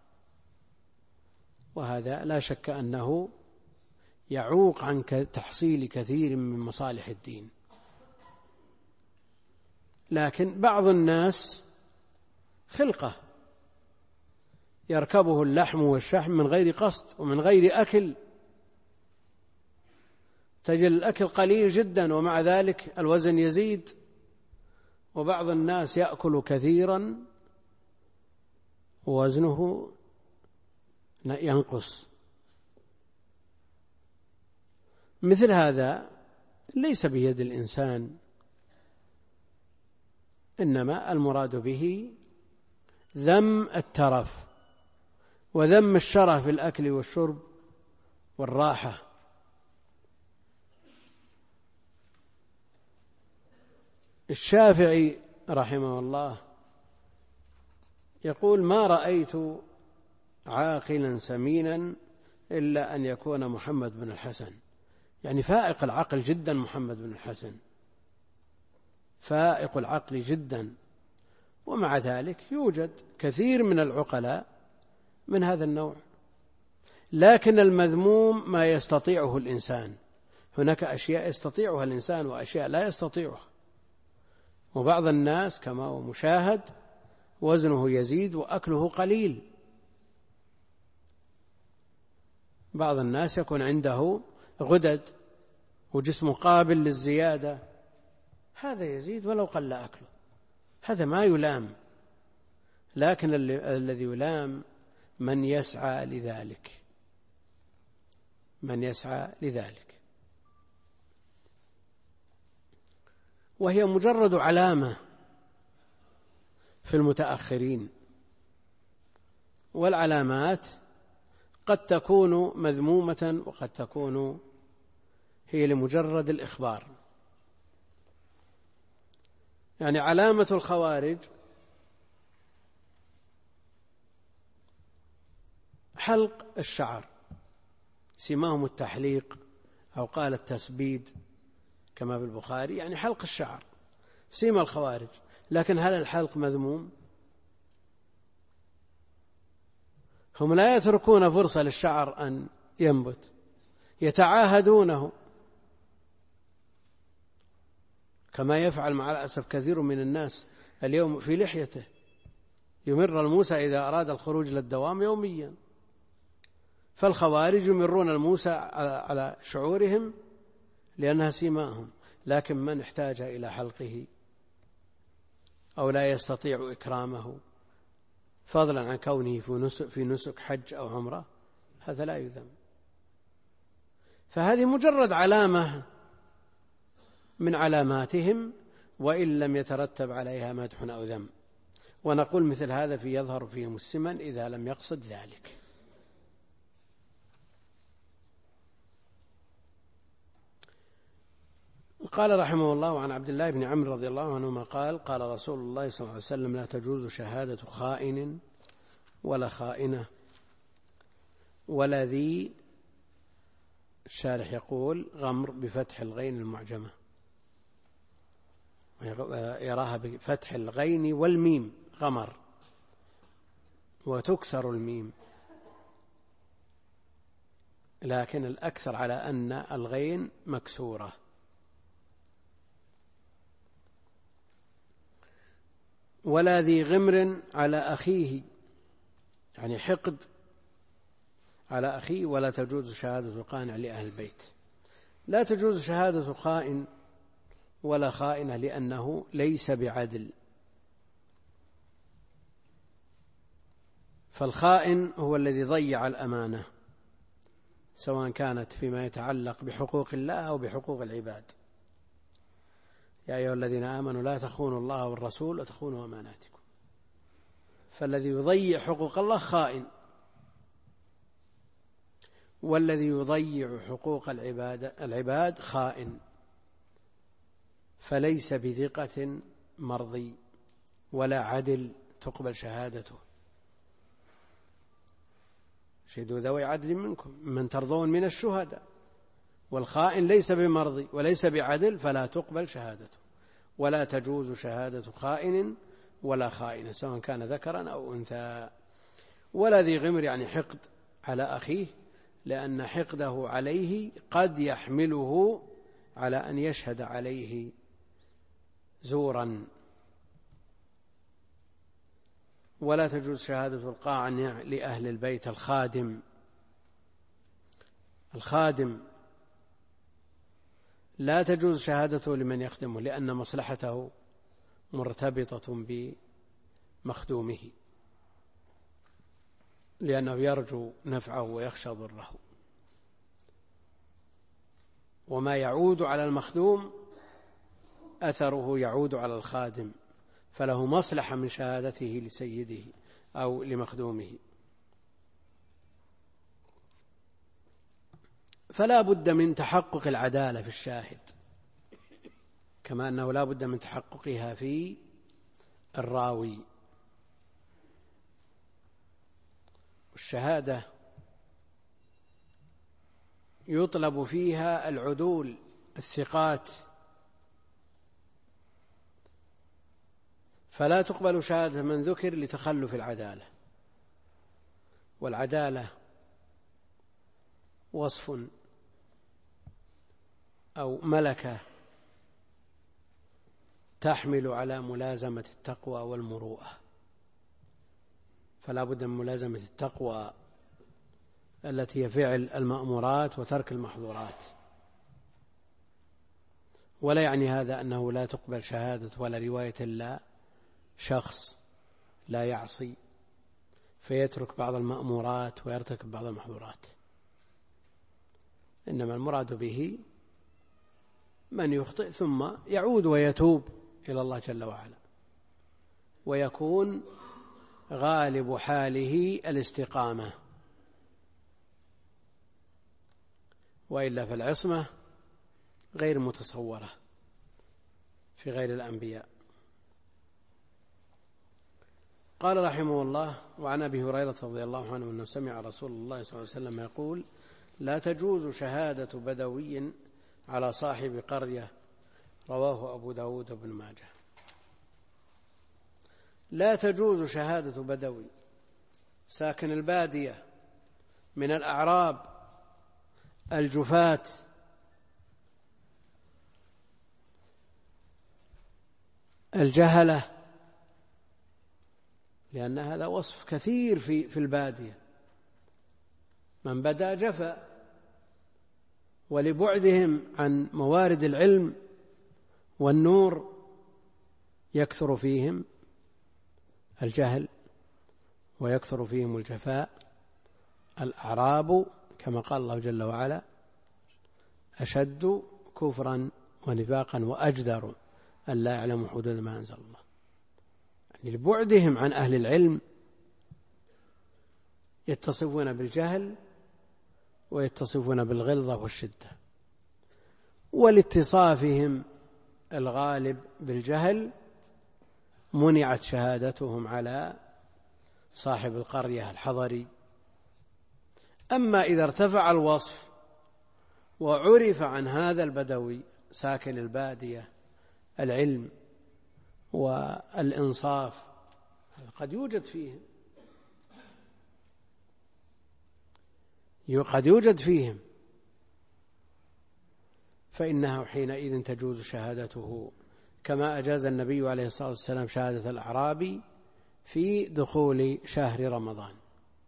وهذا لا شك أنه يعوق عن تحصيل كثير من مصالح الدين. لكن بعض الناس خلقة يركبه اللحم والشحم من غير قصد ومن غير أكل، تجد الأكل قليل جدا ومع ذلك الوزن يزيد. وبعض الناس يأكل كثيرا ووزنه ينقص. مثل هذا ليس بيد الإنسان، إنما المراد به ذم الترف وذم الشره في الأكل والشرب والراحة. الشافعي رحمه الله يقول: ما رأيت عاقلا سمينا إلا أن يكون محمد بن الحسن، يعني فائق العقل جدا محمد بن الحسن، فائق العقل جدا، ومع ذلك يوجد كثير من العقلاء من هذا النوع. لكن المذموم ما يستطيعه الإنسان، هناك أشياء يستطيعها الإنسان وأشياء لا يستطيعها، وبعض الناس كما هو مشاهد وزنه يزيد وأكله قليل. بعض الناس يكون عنده غدد وجسمه قابل للزيادة، هذا يزيد ولو قل أكله، هذا ما يلام. لكن الذي يلام من يسعى لذلك، من يسعى لذلك، وهي مجرد علامة في المتأخرين، والعلامات قد تكون مذمومة وقد تكون هي لمجرد الإخبار. يعني علامة الخوارج حلق الشعر، سماهم التحليق أو قال التسبيد كما في البخاري، يعني حلق الشعر سيما الخوارج. لكن هل الحلق مذموم؟ هم لا يتركون فرصة للشعر أن ينبت، يتعاهدونه كما يفعل مع الأسف كثير من الناس اليوم في لحيته. يمر الموسى إذا أراد الخروج للدوام يوميا، فالخوارج يمرون الموسى على شعورهم لأنها سيماهم. لكن من احتاج إلى حلقه أو لا يستطيع إكرامه فضلا عن كونه في نسك حج أو عمرة، هذا لا يذم. فهذه مجرد علامة من علاماتهم، وإن لم يترتب عليها مدح أو ذم. ونقول مثل هذا في يظهر فيهم السمن إذا لم يقصد ذلك. قال رحمه الله عن عبد الله بن عمرو رضي الله عنهما قال: قال رسول الله صلى الله عليه وسلم: لا تجوز شهادة خائن ولا خائنة ولا ذي، الشارح يقول غمر بفتح الغين المعجمة، يراها بفتح الغين والميم غمر، وتكسر الميم، لكن الأكثر على أن الغين مكسورة. ولا ذي غمر على أخيه، يعني حقد على أخيه. ولا تجوز شهادة قانع لأهل البيت. لا تجوز شهادة خائن ولا خائنة لأنه ليس بعدل. فالخائن هو الذي ضيع الأمانة، سواء كانت فيما يتعلق بحقوق الله أو بحقوق العباد. يا أيها الذين آمنوا لا تخونوا الله والرسول وتخونوا أماناتكم. فالذي يضيع حقوق الله خائن، والذي يضيع حقوق العباد خائن، فليس بثقة مرضي ولا عدل تقبل شهادته. شهدوا ذوي عدل منكم من ترضون من الشهداء. والخائن ليس بمرضي وليس بعدل فلا تقبل شهادته. ولا تجوز شهادة خائن ولا خائنة سواء كان ذكرا أو أنثى. ولا ذي غمر يعني حقد على أخيه، لأن حقده عليه قد يحمله على أن يشهد عليه زورا. ولا تجوز شهادة القانع لأهل البيت. الخادم لا تجوز شهادته لمن يخدمه، لأن مصلحته مرتبطة بمخدومه، لأنه يرجو نفعه ويخشى ضره. وما يعود على المخدوم أثره يعود على الخادم، فله مصلحة من شهادته لسيده أو لمخدومه. فلا بد من تحقق العدالة في الشاهد، كما أنه لا بد من تحققها في الراوي. والشهادة يطلب فيها العدول الثقات، فلا تقبل شهادة من ذكر لتخلف العدالة، والعدالة وصف أو ملكة تحمل على ملازمة التقوى والمروءة، فلا بد من ملازمة التقوى التي هي فعل المأمورات وترك المحظورات. ولا يعني هذا أنه لا تقبل شهادة ولا رواية إلا شخص لا يعصي فيترك بعض المأمورات ويرتكب بعض المحظورات، إنما المراد به من يخطئ ثم يعود ويتوب إلى الله جل وعلا، ويكون غالب حاله الاستقامة، وإلا فالعصمة غير متصورة في غير الأنبياء. قال رحمه الله: وعن أبي هريرة رضي الله عنه أنه سمع رسول الله صلى الله عليه وسلم يقول: لا تجوز شهادة بدوي على صاحب قرية، رواه أبو داود بن ماجه. لا تجوز شهادة بدوي ساكن البادية من الأعراب الجفاة الجهلة، لأن هذا وصف كثير في البادية، من بدا جفا، ولبعدهم عن موارد العلم والنور يكثر فيهم الجهل ويكثر فيهم الجفاء. الأعراب كما قال الله جل وعلا: أشد كفرا ونفاقا وأجدر أن لا يعلموا حدود ما أنزل الله، يعني لبعدهم عن أهل العلم يتصفون بالجهل ويتصفون بالغلظة والشدة، ولاتصافهم الغالب بالجهل منعت شهادتهم على صاحب القرية الحضري. أما إذا ارتفع الوصف وعرف عن هذا البدوي ساكن البادية العلم والإنصاف، قد يوجد فيهم فإنه حينئذ تجوز شهادته، كما أجاز النبي عليه الصلاة والسلام شهادة الأعرابي في دخول شهر رمضان.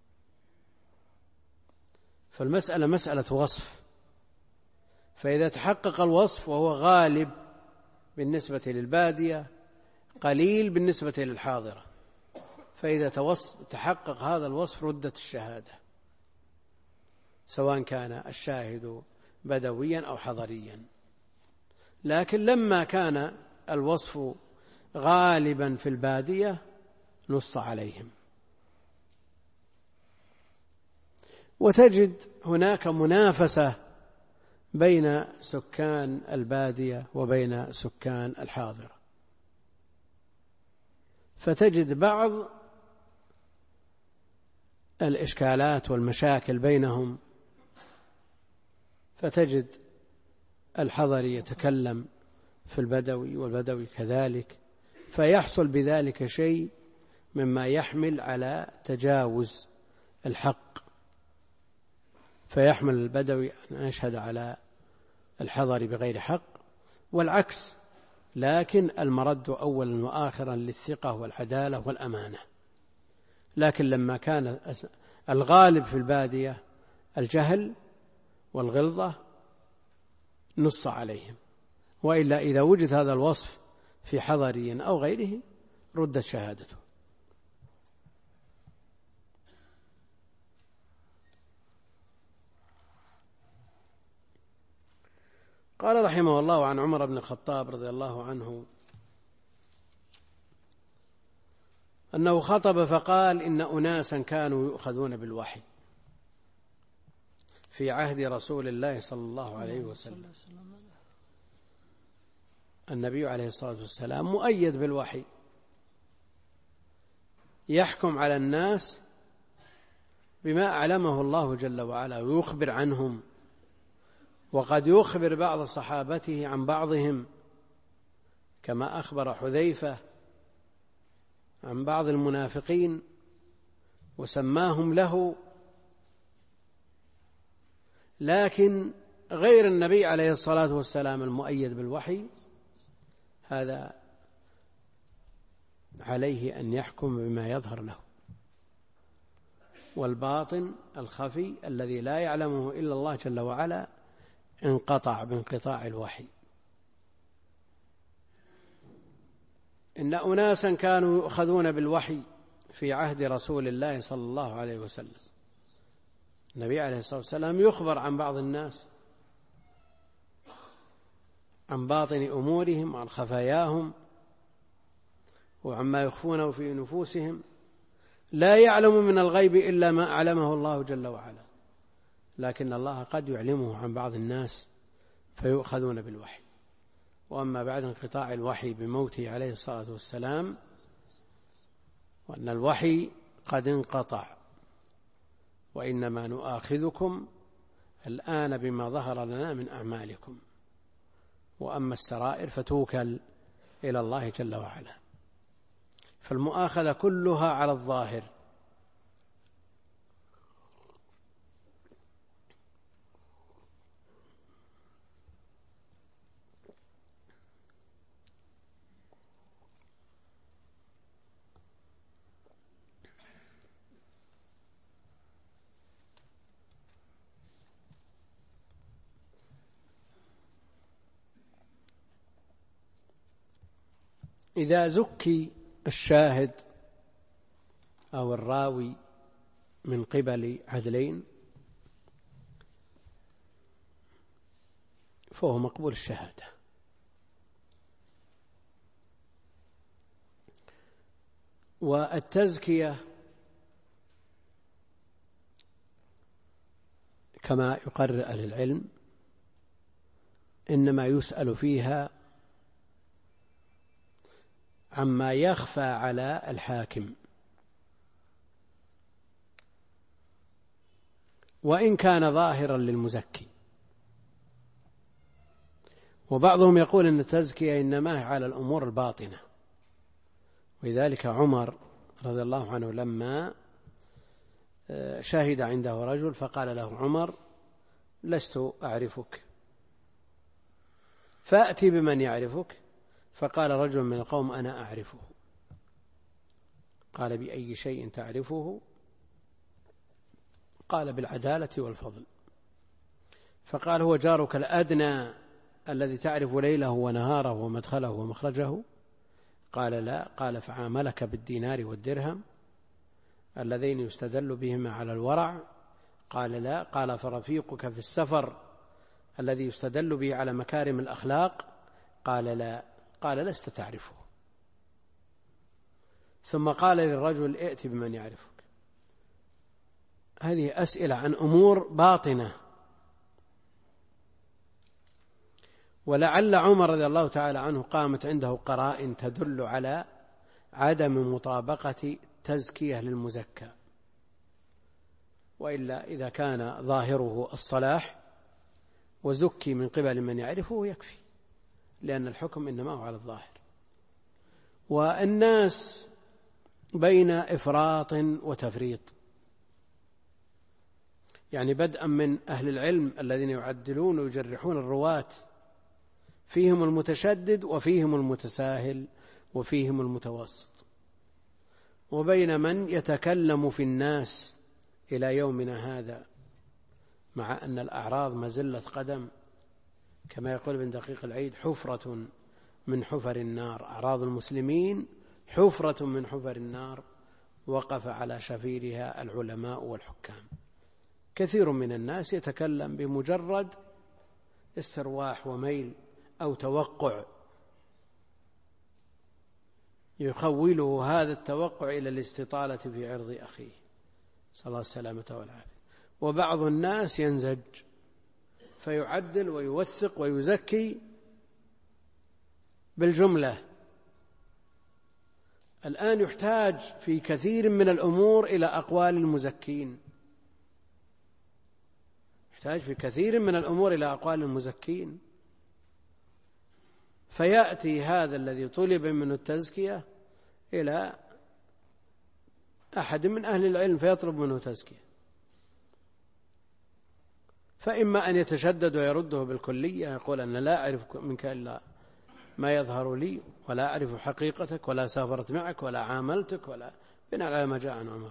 فالمسألة مسألة وصف، فإذا تحقق الوصف وهو غالب بالنسبة للبادية قليل بالنسبة للحاضرة، فإذا تحقق هذا الوصف ردت الشهادة، سواء كان الشاهد بدويا أو حضريا. لكن لما كان الوصف غالبا في البادية نص عليهم. وتجد هناك منافسة بين سكان البادية وبين سكان الحاضرة، فتجد بعض الإشكالات والمشاكل بينهم، فتجد الحضري يتكلم في البدوي والبدوي كذلك، فيحصل بذلك شيء مما يحمل على تجاوز الحق، فيحمل البدوي أن يشهد على الحضري بغير حق والعكس، لكن المرد أولا وآخرا للثقة والعدالة والأمانة. لكن لما كان الغالب في البادية الجهل والغلظة نص عليهم، وإلا إذا وجد هذا الوصف في حضري أو غيره ردت شهادته. قال رحمه الله: عن عمر بن الخطاب رضي الله عنه أنه خطب فقال: إن أناسا كانوا يؤخذون بالوحي في عهد رسول الله صلى الله عليه وسلم. النبي عليه الصلاة والسلام مؤيد بالوحي، يحكم على الناس بما أعلمه الله جل وعلا ويخبر عنهم، وقد يخبر بعض صحابته عن بعضهم، كما أخبر حذيفة عن بعض المنافقين وسماهم له. لكن غير النبي عليه الصلاة والسلام المؤيد بالوحي هذا عليه أن يحكم بما يظهر له، والباطن الخفي الذي لا يعلمه إلا الله جل وعلا انقطع بانقطاع الوحي. إن أناسا كانوا يؤخذون بالوحي في عهد رسول الله صلى الله عليه وسلم. النبي عليه الصلاة والسلام يخبر عن بعض الناس عن باطن أمورهم وعن خفاياهم وعما يخفونه في نفوسهم، لا يعلم من الغيب إلا ما أعلمه الله جل وعلا، لكن الله قد يعلمه عن بعض الناس فيؤخذون بالوحي. وأما بعد انقطاع الوحي بموته عليه الصلاة والسلام وأن الوحي قد انقطع، وإنما نؤاخذكم الآن بما ظهر لنا من أعمالكم، وأما السرائر فتوكل إلى الله جل وعلا. فالمؤاخذة كلها على الظاهر، إذا زكي الشاهد أو الراوي من قبل عدلين فهو مقبول الشهادة. والتزكية كما يقرر أهل العلم إنما يسأل فيها عما يخفى على الحاكم، وإن كان ظاهرا للمزكي. وبعضهم يقول إن التزكية إنما هي على الأمور الباطنة، ولذلك عمر رضي الله عنه لما شهد عنده رجل فقال له عمر: لست أعرفك فأتي بمن يعرفك. فقال رجل من القوم: أنا أعرفه. قال: بأي شيء تعرفه؟ قال: بالعدالة والفضل. فقال: هو جارك الأدنى الذي تعرف ليله ونهاره ومدخله ومخرجه؟ قال: لا. قال: فعاملك بالدينار والدرهم اللذين يستدل بهما على الورع؟ قال: لا. قال: فرفيقك في السفر الذي يستدل به على مكارم الأخلاق؟ قال: لا. قال: لست تعرفه. ثم قال للرجل: ائت بمن يعرفك. هذه أسئلة عن أمور باطنة، ولعل عمر رضي الله تعالى عنه قامت عنده قرائن تدل على عدم مطابقة تزكية للمزكى، وإلا إذا كان ظاهره الصلاح وزكي من قبل من يعرفه يكفي، لأن الحكم إنما هو على الظاهر. والناس بين إفراط وتفريط، يعني بدءا من أهل العلم الذين يعدلون ويجرحون الرواة، فيهم المتشدد وفيهم المتساهل وفيهم المتوسط، وبين من يتكلم في الناس إلى يومنا هذا، مع أن الأعراض مزلة قدم، كما يقول ابن دقيق العيد: حفرة من حفر النار. أعراض المسلمين حفرة من حفر النار وقف على شفيرها العلماء والحكام. كثير من الناس يتكلم بمجرد استرواح وميل أو توقع، يخوله هذا التوقع إلى الاستطالة في عرض أخيه، صلى الله السلامة والعافية. وبعض الناس ينزج فيعدل ويوثق ويزكي بالجملة. الآن يحتاج في كثير من الأمور إلى أقوال المزكين يحتاج في كثير من الأمور إلى أقوال المزكين، فيأتي هذا الذي طلب منه التزكية إلى أحد من أهل العلم فيطلب منه تزكية، فإما أن يتشدد ويرده بالكلية، يقول أنا لا أعرف منك إلا ما يظهر لي، ولا أعرف حقيقتك، ولا سافرت معك، ولا عاملتك، ولا بناء على ما جاء عن عمر،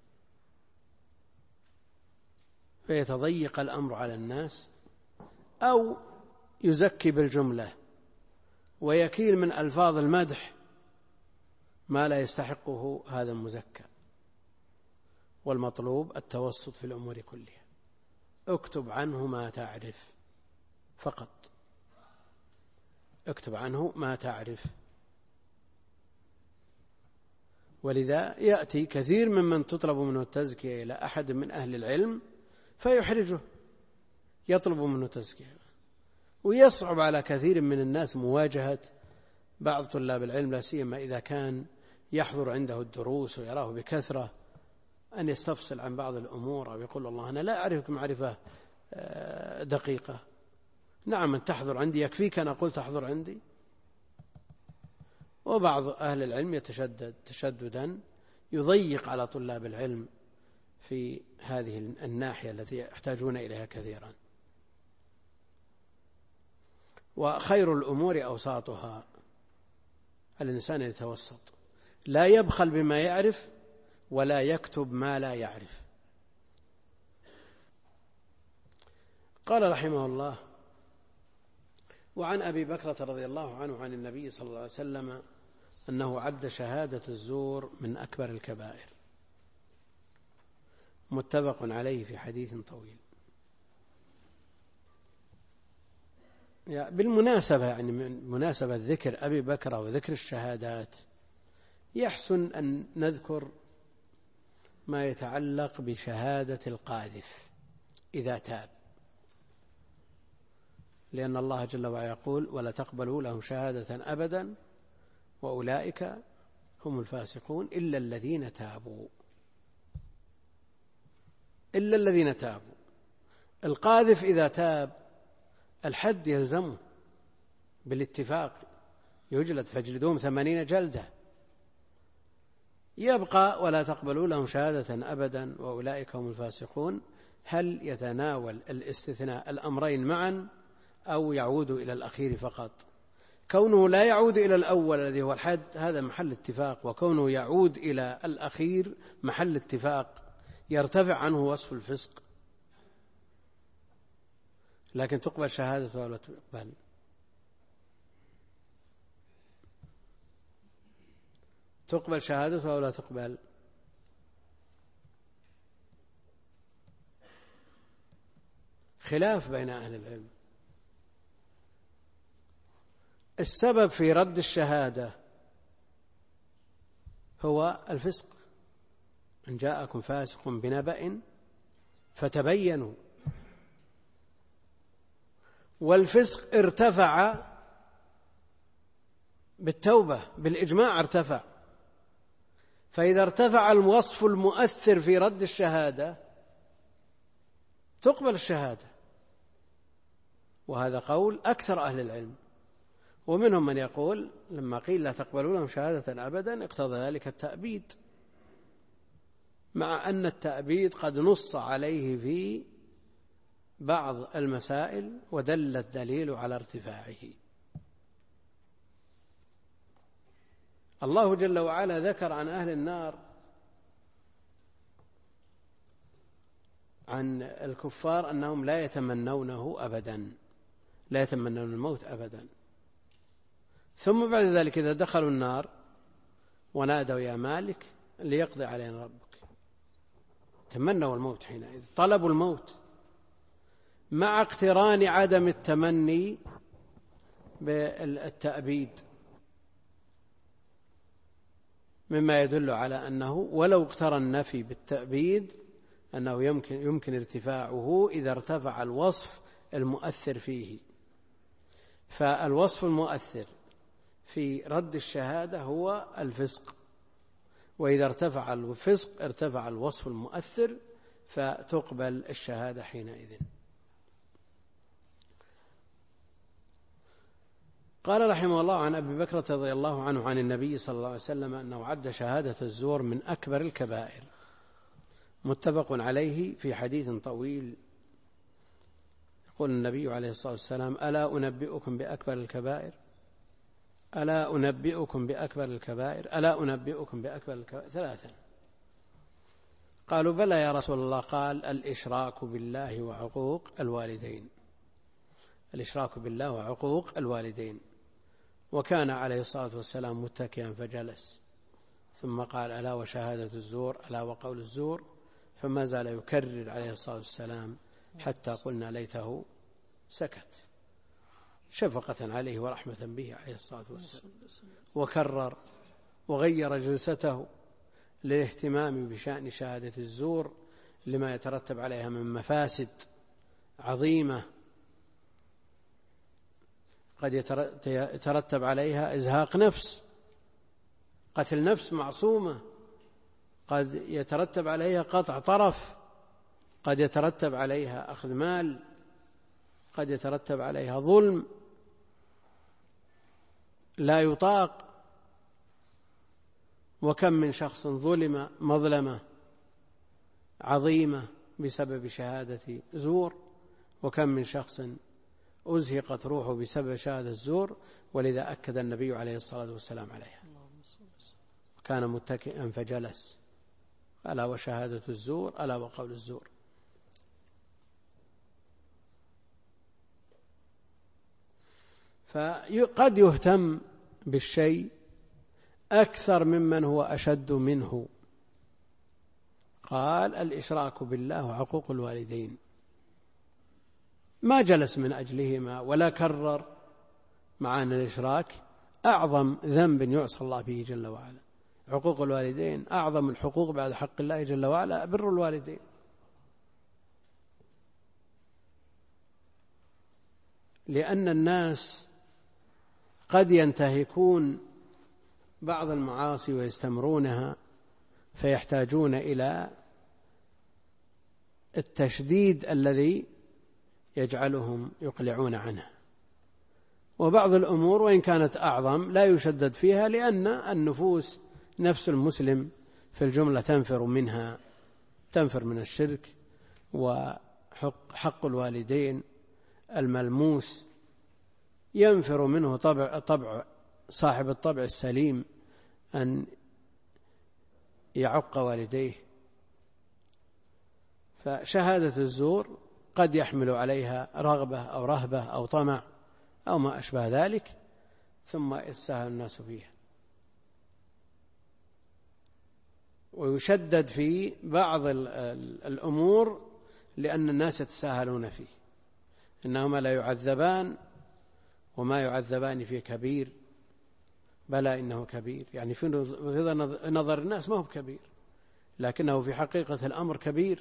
فيتضيق الأمر على الناس، أو يزكي بالجملة ويكيل من ألفاظ المدح ما لا يستحقه هذا المزكى. والمطلوب التوسط في الأمور كلها، اكتب عنه ما تعرف فقط، اكتب عنه ما تعرف. ولذا يأتي كثير ممن تطلب منه التزكية إلى أحد من أهل العلم فيحرجه، يطلب منه تزكية، ويصعب على كثير من الناس مواجهة بعض طلاب العلم، لا سيما إذا كان يحضر عنده الدروس ويراه بكثرة، أن يستفصل عن بعض الأمور أو يقول الله أنا لا أعرفك معرفة دقيقة، نعم أن تحضر عندي، يكفيك أن أقول تحضر عندي. وبعض أهل العلم يتشدد تشددا يضيق على طلاب العلم في هذه الناحية التي يحتاجون إليها كثيرا. وخير الأمور أوساطها، الإنسان يتوسط، لا يبخل بما يعرف ولا يكتب ما لا يعرف. قال رحمه الله: وعن أبي بكرة رضي الله عنه عن النبي صلى الله عليه وسلم أنه عد شهادة الزور من أكبر الكبائر، متفق عليه في حديث طويل. بالمناسبة، يعني من مناسبة ذكر أبي بكر وذكر الشهادات، يحسن أن نذكر ما يتعلق بشهادة القاذف إذا تاب، لأن الله جل وعلا يقول: ولا تقبلوا لهم شهادة أبدا وأولئك هم الفاسقون إلا الذين تابوا. إلا الذين تابوا. القاذف إذا تاب الحد يلزمه بالاتفاق، يجلد فاجلدوهم 80 جلدة. يبقى ولا تقبلوا لهم شهادة أبدا وأولئك هم الفاسقون. هل يتناول الاستثناء الأمرين معا أو يعود إلى الأخير فقط؟ كونه لا يعود إلى الأول الذي هو الحد هذا محل اتفاق، وكونه يعود إلى الأخير محل اتفاق، يرتفع عنه وصف الفسق. لكن تقبل شهادته ولا تقبل؟ تقبل شهادته ولا تقبل؟ خلاف بين أهل العلم. السبب في رد الشهادة هو الفسق، إن جاءكم فاسق بنبأ فتبينوا. والفسق ارتفع بالتوبة، بالإجماع ارتفع. فإذا ارتفع الوصف المؤثر في رد الشهادة تقبل الشهادة، وهذا قول أكثر أهل العلم. ومنهم من يقول لما قيل لا تقبلوا لهم شهادة أبدا اقتضى ذلك التأبيد، مع أن التأبيد قد نص عليه في بعض المسائل ودل الدليل على ارتفاعه. الله جل وعلا ذكر عن أهل النار، عن الكفار، أنهم لا يتمنونه أبدا، لا يتمنون الموت أبدا. ثم بعد ذلك إذا دخلوا النار ونادوا يا مالك ليقضي علينا ربك، تمنوا الموت حينئذ، طلبوا الموت، مع اقتران عدم التمني بالتأبيد، مما يدل على أنه ولو اقترن النفي بالتأبيد أنه يمكن ارتفاعه إذا ارتفع الوصف المؤثر فيه. فالوصف المؤثر في رد الشهادة هو الفسق، وإذا ارتفع الفسق ارتفع الوصف المؤثر فتقبل الشهادة حينئذ. قال رحمه الله عن أبي بكرة رضي الله عنه عن النبي صلى الله عليه وسلم أنه عد شهادة الزور من أكبر الكبائر، متفق عليه في حديث طويل. يقول النبي عليه الصلاة والسلام: ألا أنبئكم بأكبر الكبائر؟ ألا أنبئكم بأكبر الكبائر؟ ألا أنبئكم بأكبر الكبائر؟ ثلاثا. قالوا: بلى يا رسول الله. قال: الإشراك بالله وعقوق الوالدين. الإشراك بالله وعقوق الوالدين. وكان عليه الصلاة والسلام متكئا فجلس، ثم قال: ألا وشهادة الزور، ألا وقول الزور، فما زال يكرر عليه الصلاة والسلام حتى قلنا ليته سكت، شفقة عليه ورحمة به عليه الصلاة والسلام. وكرر وغير جلسته للاهتمام بشأن شهادة الزور لما يترتب عليها من مفاسد عظيمة، قد يترتب عليها إزهاق نفس، قتل نفس معصومة، قد يترتب عليها قطع طرف، قد يترتب عليها أخذ مال، قد يترتب عليها ظلم لا يطاق. وكم من شخص ظلم مظلمة عظيمة بسبب شهادة زور، وكم من شخص أزهقت روحه بسبب شهادة الزور، ولذا أكد النبي عليه الصلاة والسلام عليها. كان متكئا فجلس. ألا وشهادة الزور، ألا وقول الزور. فقد يهتم بالشيء أكثر ممن هو أشد منه. قال: الإشراك بالله وعقوق الوالدين. ما جلس من أجلهما ولا كرر، مع أن الإشراك أعظم ذنب يعصى الله به جل وعلا. عقوق الوالدين أعظم الحقوق بعد حق الله جل وعلا، بر الوالدين. لأن الناس قد ينتهكون بعض المعاصي ويستمرونها، فيحتاجون إلى التشديد الذي يجعلهم يقلعون عنه. وبعض الأمور وإن كانت أعظم لا يشدد فيها، لأن النفوس، نفس المسلم في الجملة تنفر منها، تنفر من الشرك. وحق الوالدين الملموس ينفر منه طبع صاحب الطبع السليم أن يعق والديه. فشهادة الزور قد يحمل عليها رغبة أو رهبة أو طمع أو ما أشبه ذلك، ثم يتساهل الناس فيها. ويشدد في بعض الأمور لأن الناس يتساهلون فيه. إنهما لا يعذبان وما يعذبان في كبير، بلى إنه كبير. يعني في نظر الناس ما هو كبير، لكنه في حقيقة الأمر كبير.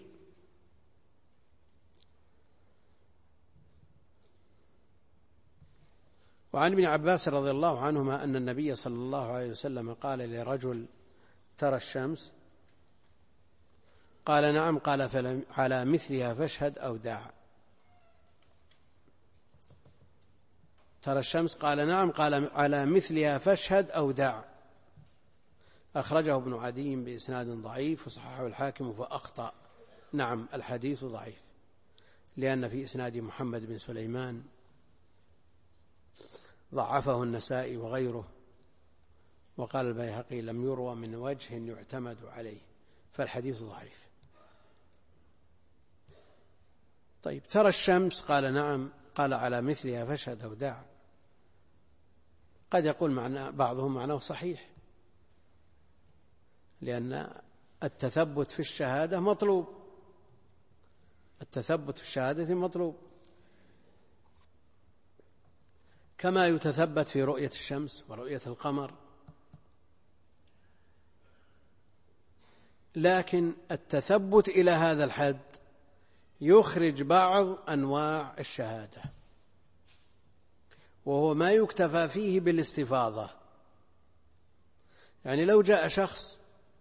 وعن ابن عباس رضي الله عنهما أن النبي صلى الله عليه وسلم قال لرجل: ترى الشمس؟ قال: نعم. قال: فعلى مثلها فاشهد أو دع. ترى الشمس؟ قال: نعم. قال: على مثلها فاشهد أو دع. أخرجه ابن عدي بإسناد ضعيف، وصححه الحاكم فأخطأ. نعم، الحديث ضعيف، لأن في إسناد محمد بن سليمان ضعفه النسائي وغيره، وقال البيهقي: لم يروى من وجه يعتمد عليه، فالحديث ضعيف. طيب، ترى الشمس؟ قال: نعم. قال: على مثلها فاشهد أو دع. قد يقول بعضهم معناه صحيح، لأن التثبت في الشهادة مطلوب، التثبت في الشهادة مطلوب، كما يتثبت في رؤية الشمس ورؤية القمر. لكن التثبت إلى هذا الحد يخرج بعض أنواع الشهادة، وهو ما يكتفى فيه بالاستفاضة. يعني لو جاء شخص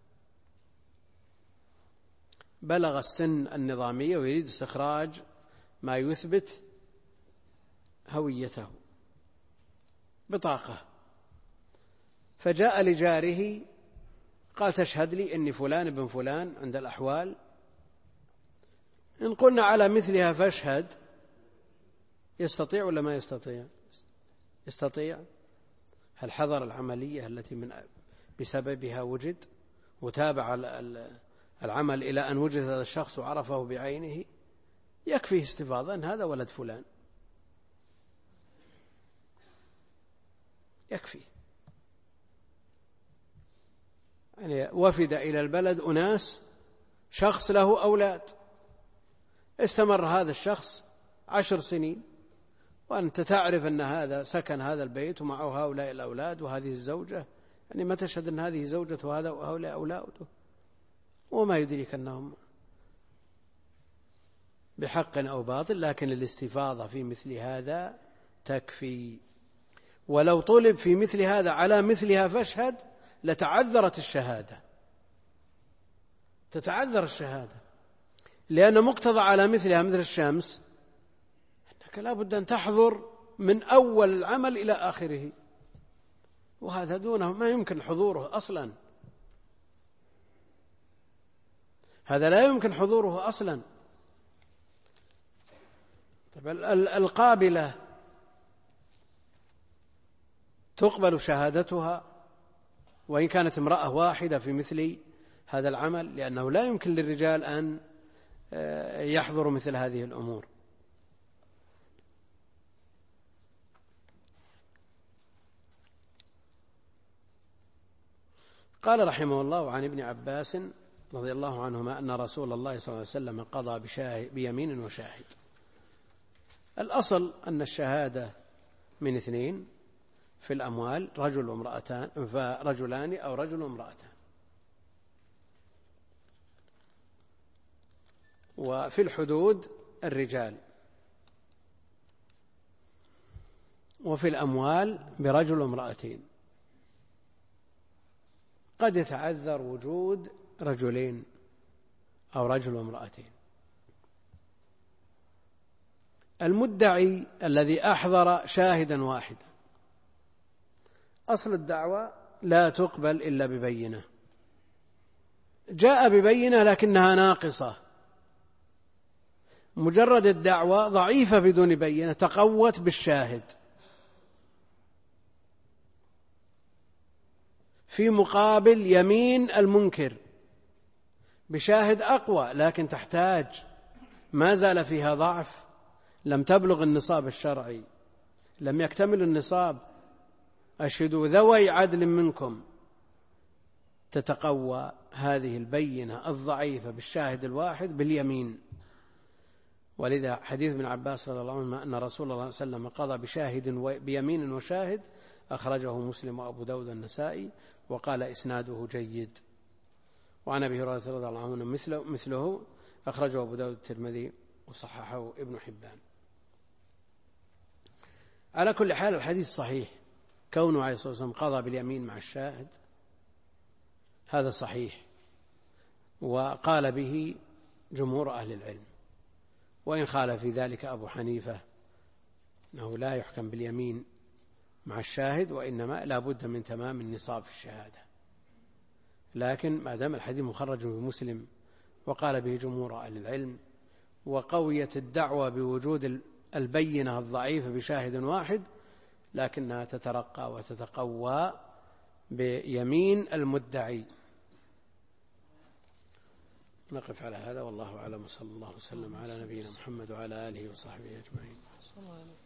بلغ السن النظامية ويريد استخراج ما يثبت هويته، بطاقة، فجاء لجاره قال تشهد لي إني فلان بن فلان عند الأحوال، إن قلنا على مثلها فاشهد، يستطيع ولا ما يستطيع؟ يستطيع. هل حضر العملية التي بسببها وجد وتابع العمل إلى أن وجد هذا الشخص وعرفه بعينه؟ يكفيه استفاضة أن هذا ولد فلان، يكفي. يعني وفد إلى البلد أناس، شخص له أولاد، استمر هذا الشخص 10 سنين، وأنت تعرف أن هذا سكن هذا البيت ومعه هؤلاء الأولاد وهذه الزوجة، يعني ما تشهد أن هذه زوجة وهذا وهؤلاء أولاده، وما يدريك أنهم بحق أو باطل، لكن الاستفاضة في مثل هذا تكفي. ولو طلب في مثل هذا على مثلها فاشهد لتعذرت الشهادة، تتعذر الشهادة، لأن مقتضى على مثلها مثل الشمس أنك لا بد أن تحضر من أول العمل إلى آخره، وهذا دونه ما يمكن حضوره أصلا، هذا لا يمكن حضوره أصلا. طيب القابلة تقبل شهادتها وإن كانت امرأة واحدة في مثل هذا العمل، لأنه لا يمكن للرجال أن يحضروا مثل هذه الأمور. قال رحمه الله عن ابن عباس رضي الله عنهما أن رسول الله صلى الله عليه وسلم قضى بيمين وشاهد. الأصل أن الشهادة من 2 في الأموال، رجل وامرأتان، فرجلان أو رجل وامرأتان. وفي الحدود الرجال، وفي الأموال برجل وامرأتين. قد يتعذر وجود رجلين أو رجل وامرأتين. المدعي الذي أحضر شاهدا واحدا، أصل الدعوة لا تقبل إلا ببينة، جاء ببينة لكنها ناقصة، مجرد الدعوة ضعيفة بدون بينة، تقوت بالشاهد، في مقابل يمين المنكر بشاهد أقوى، لكن تحتاج، ما زال فيها ضعف، لم تبلغ النصاب الشرعي، لم يكتمل النصاب، أشهدوا ذوي عدل منكم، تتقوى هذه البينة الضعيفة بالشاهد الواحد باليمين. ولذا حديث ابن عباس رضي الله عنه أن رسول الله صلى الله عليه وسلم قضى بشاهد بيمين وشاهد، أخرجه مسلم وأبو داود النسائي، وقال إسناده جيد. وعن أبي هريرة رضي الله عنه مثله، أخرجه أبو داود الترمذي وصححه ابن حبان. على كل حال الحديث صحيح، كونه عليه الصلاة والسلام قضى باليمين مع الشاهد هذا صحيح، وقال به جمهور أهل العلم، وإن خالف في ذلك أبو حنيفة أنه لا يحكم باليمين مع الشاهد، وإنما لا بد من تمام النصاب في الشهادة. لكن ما دام الحديث مخرج في مسلم وقال به جمهور أهل العلم، وقويت الدعوة بوجود البينة الضعيفة بشاهد واحد، لكنها تترقى وتتقوى بيمين المدعي. نقف على هذا، والله أعلم، صلى الله وسلم على نبينا محمد وعلى آله وصحبه أجمعين.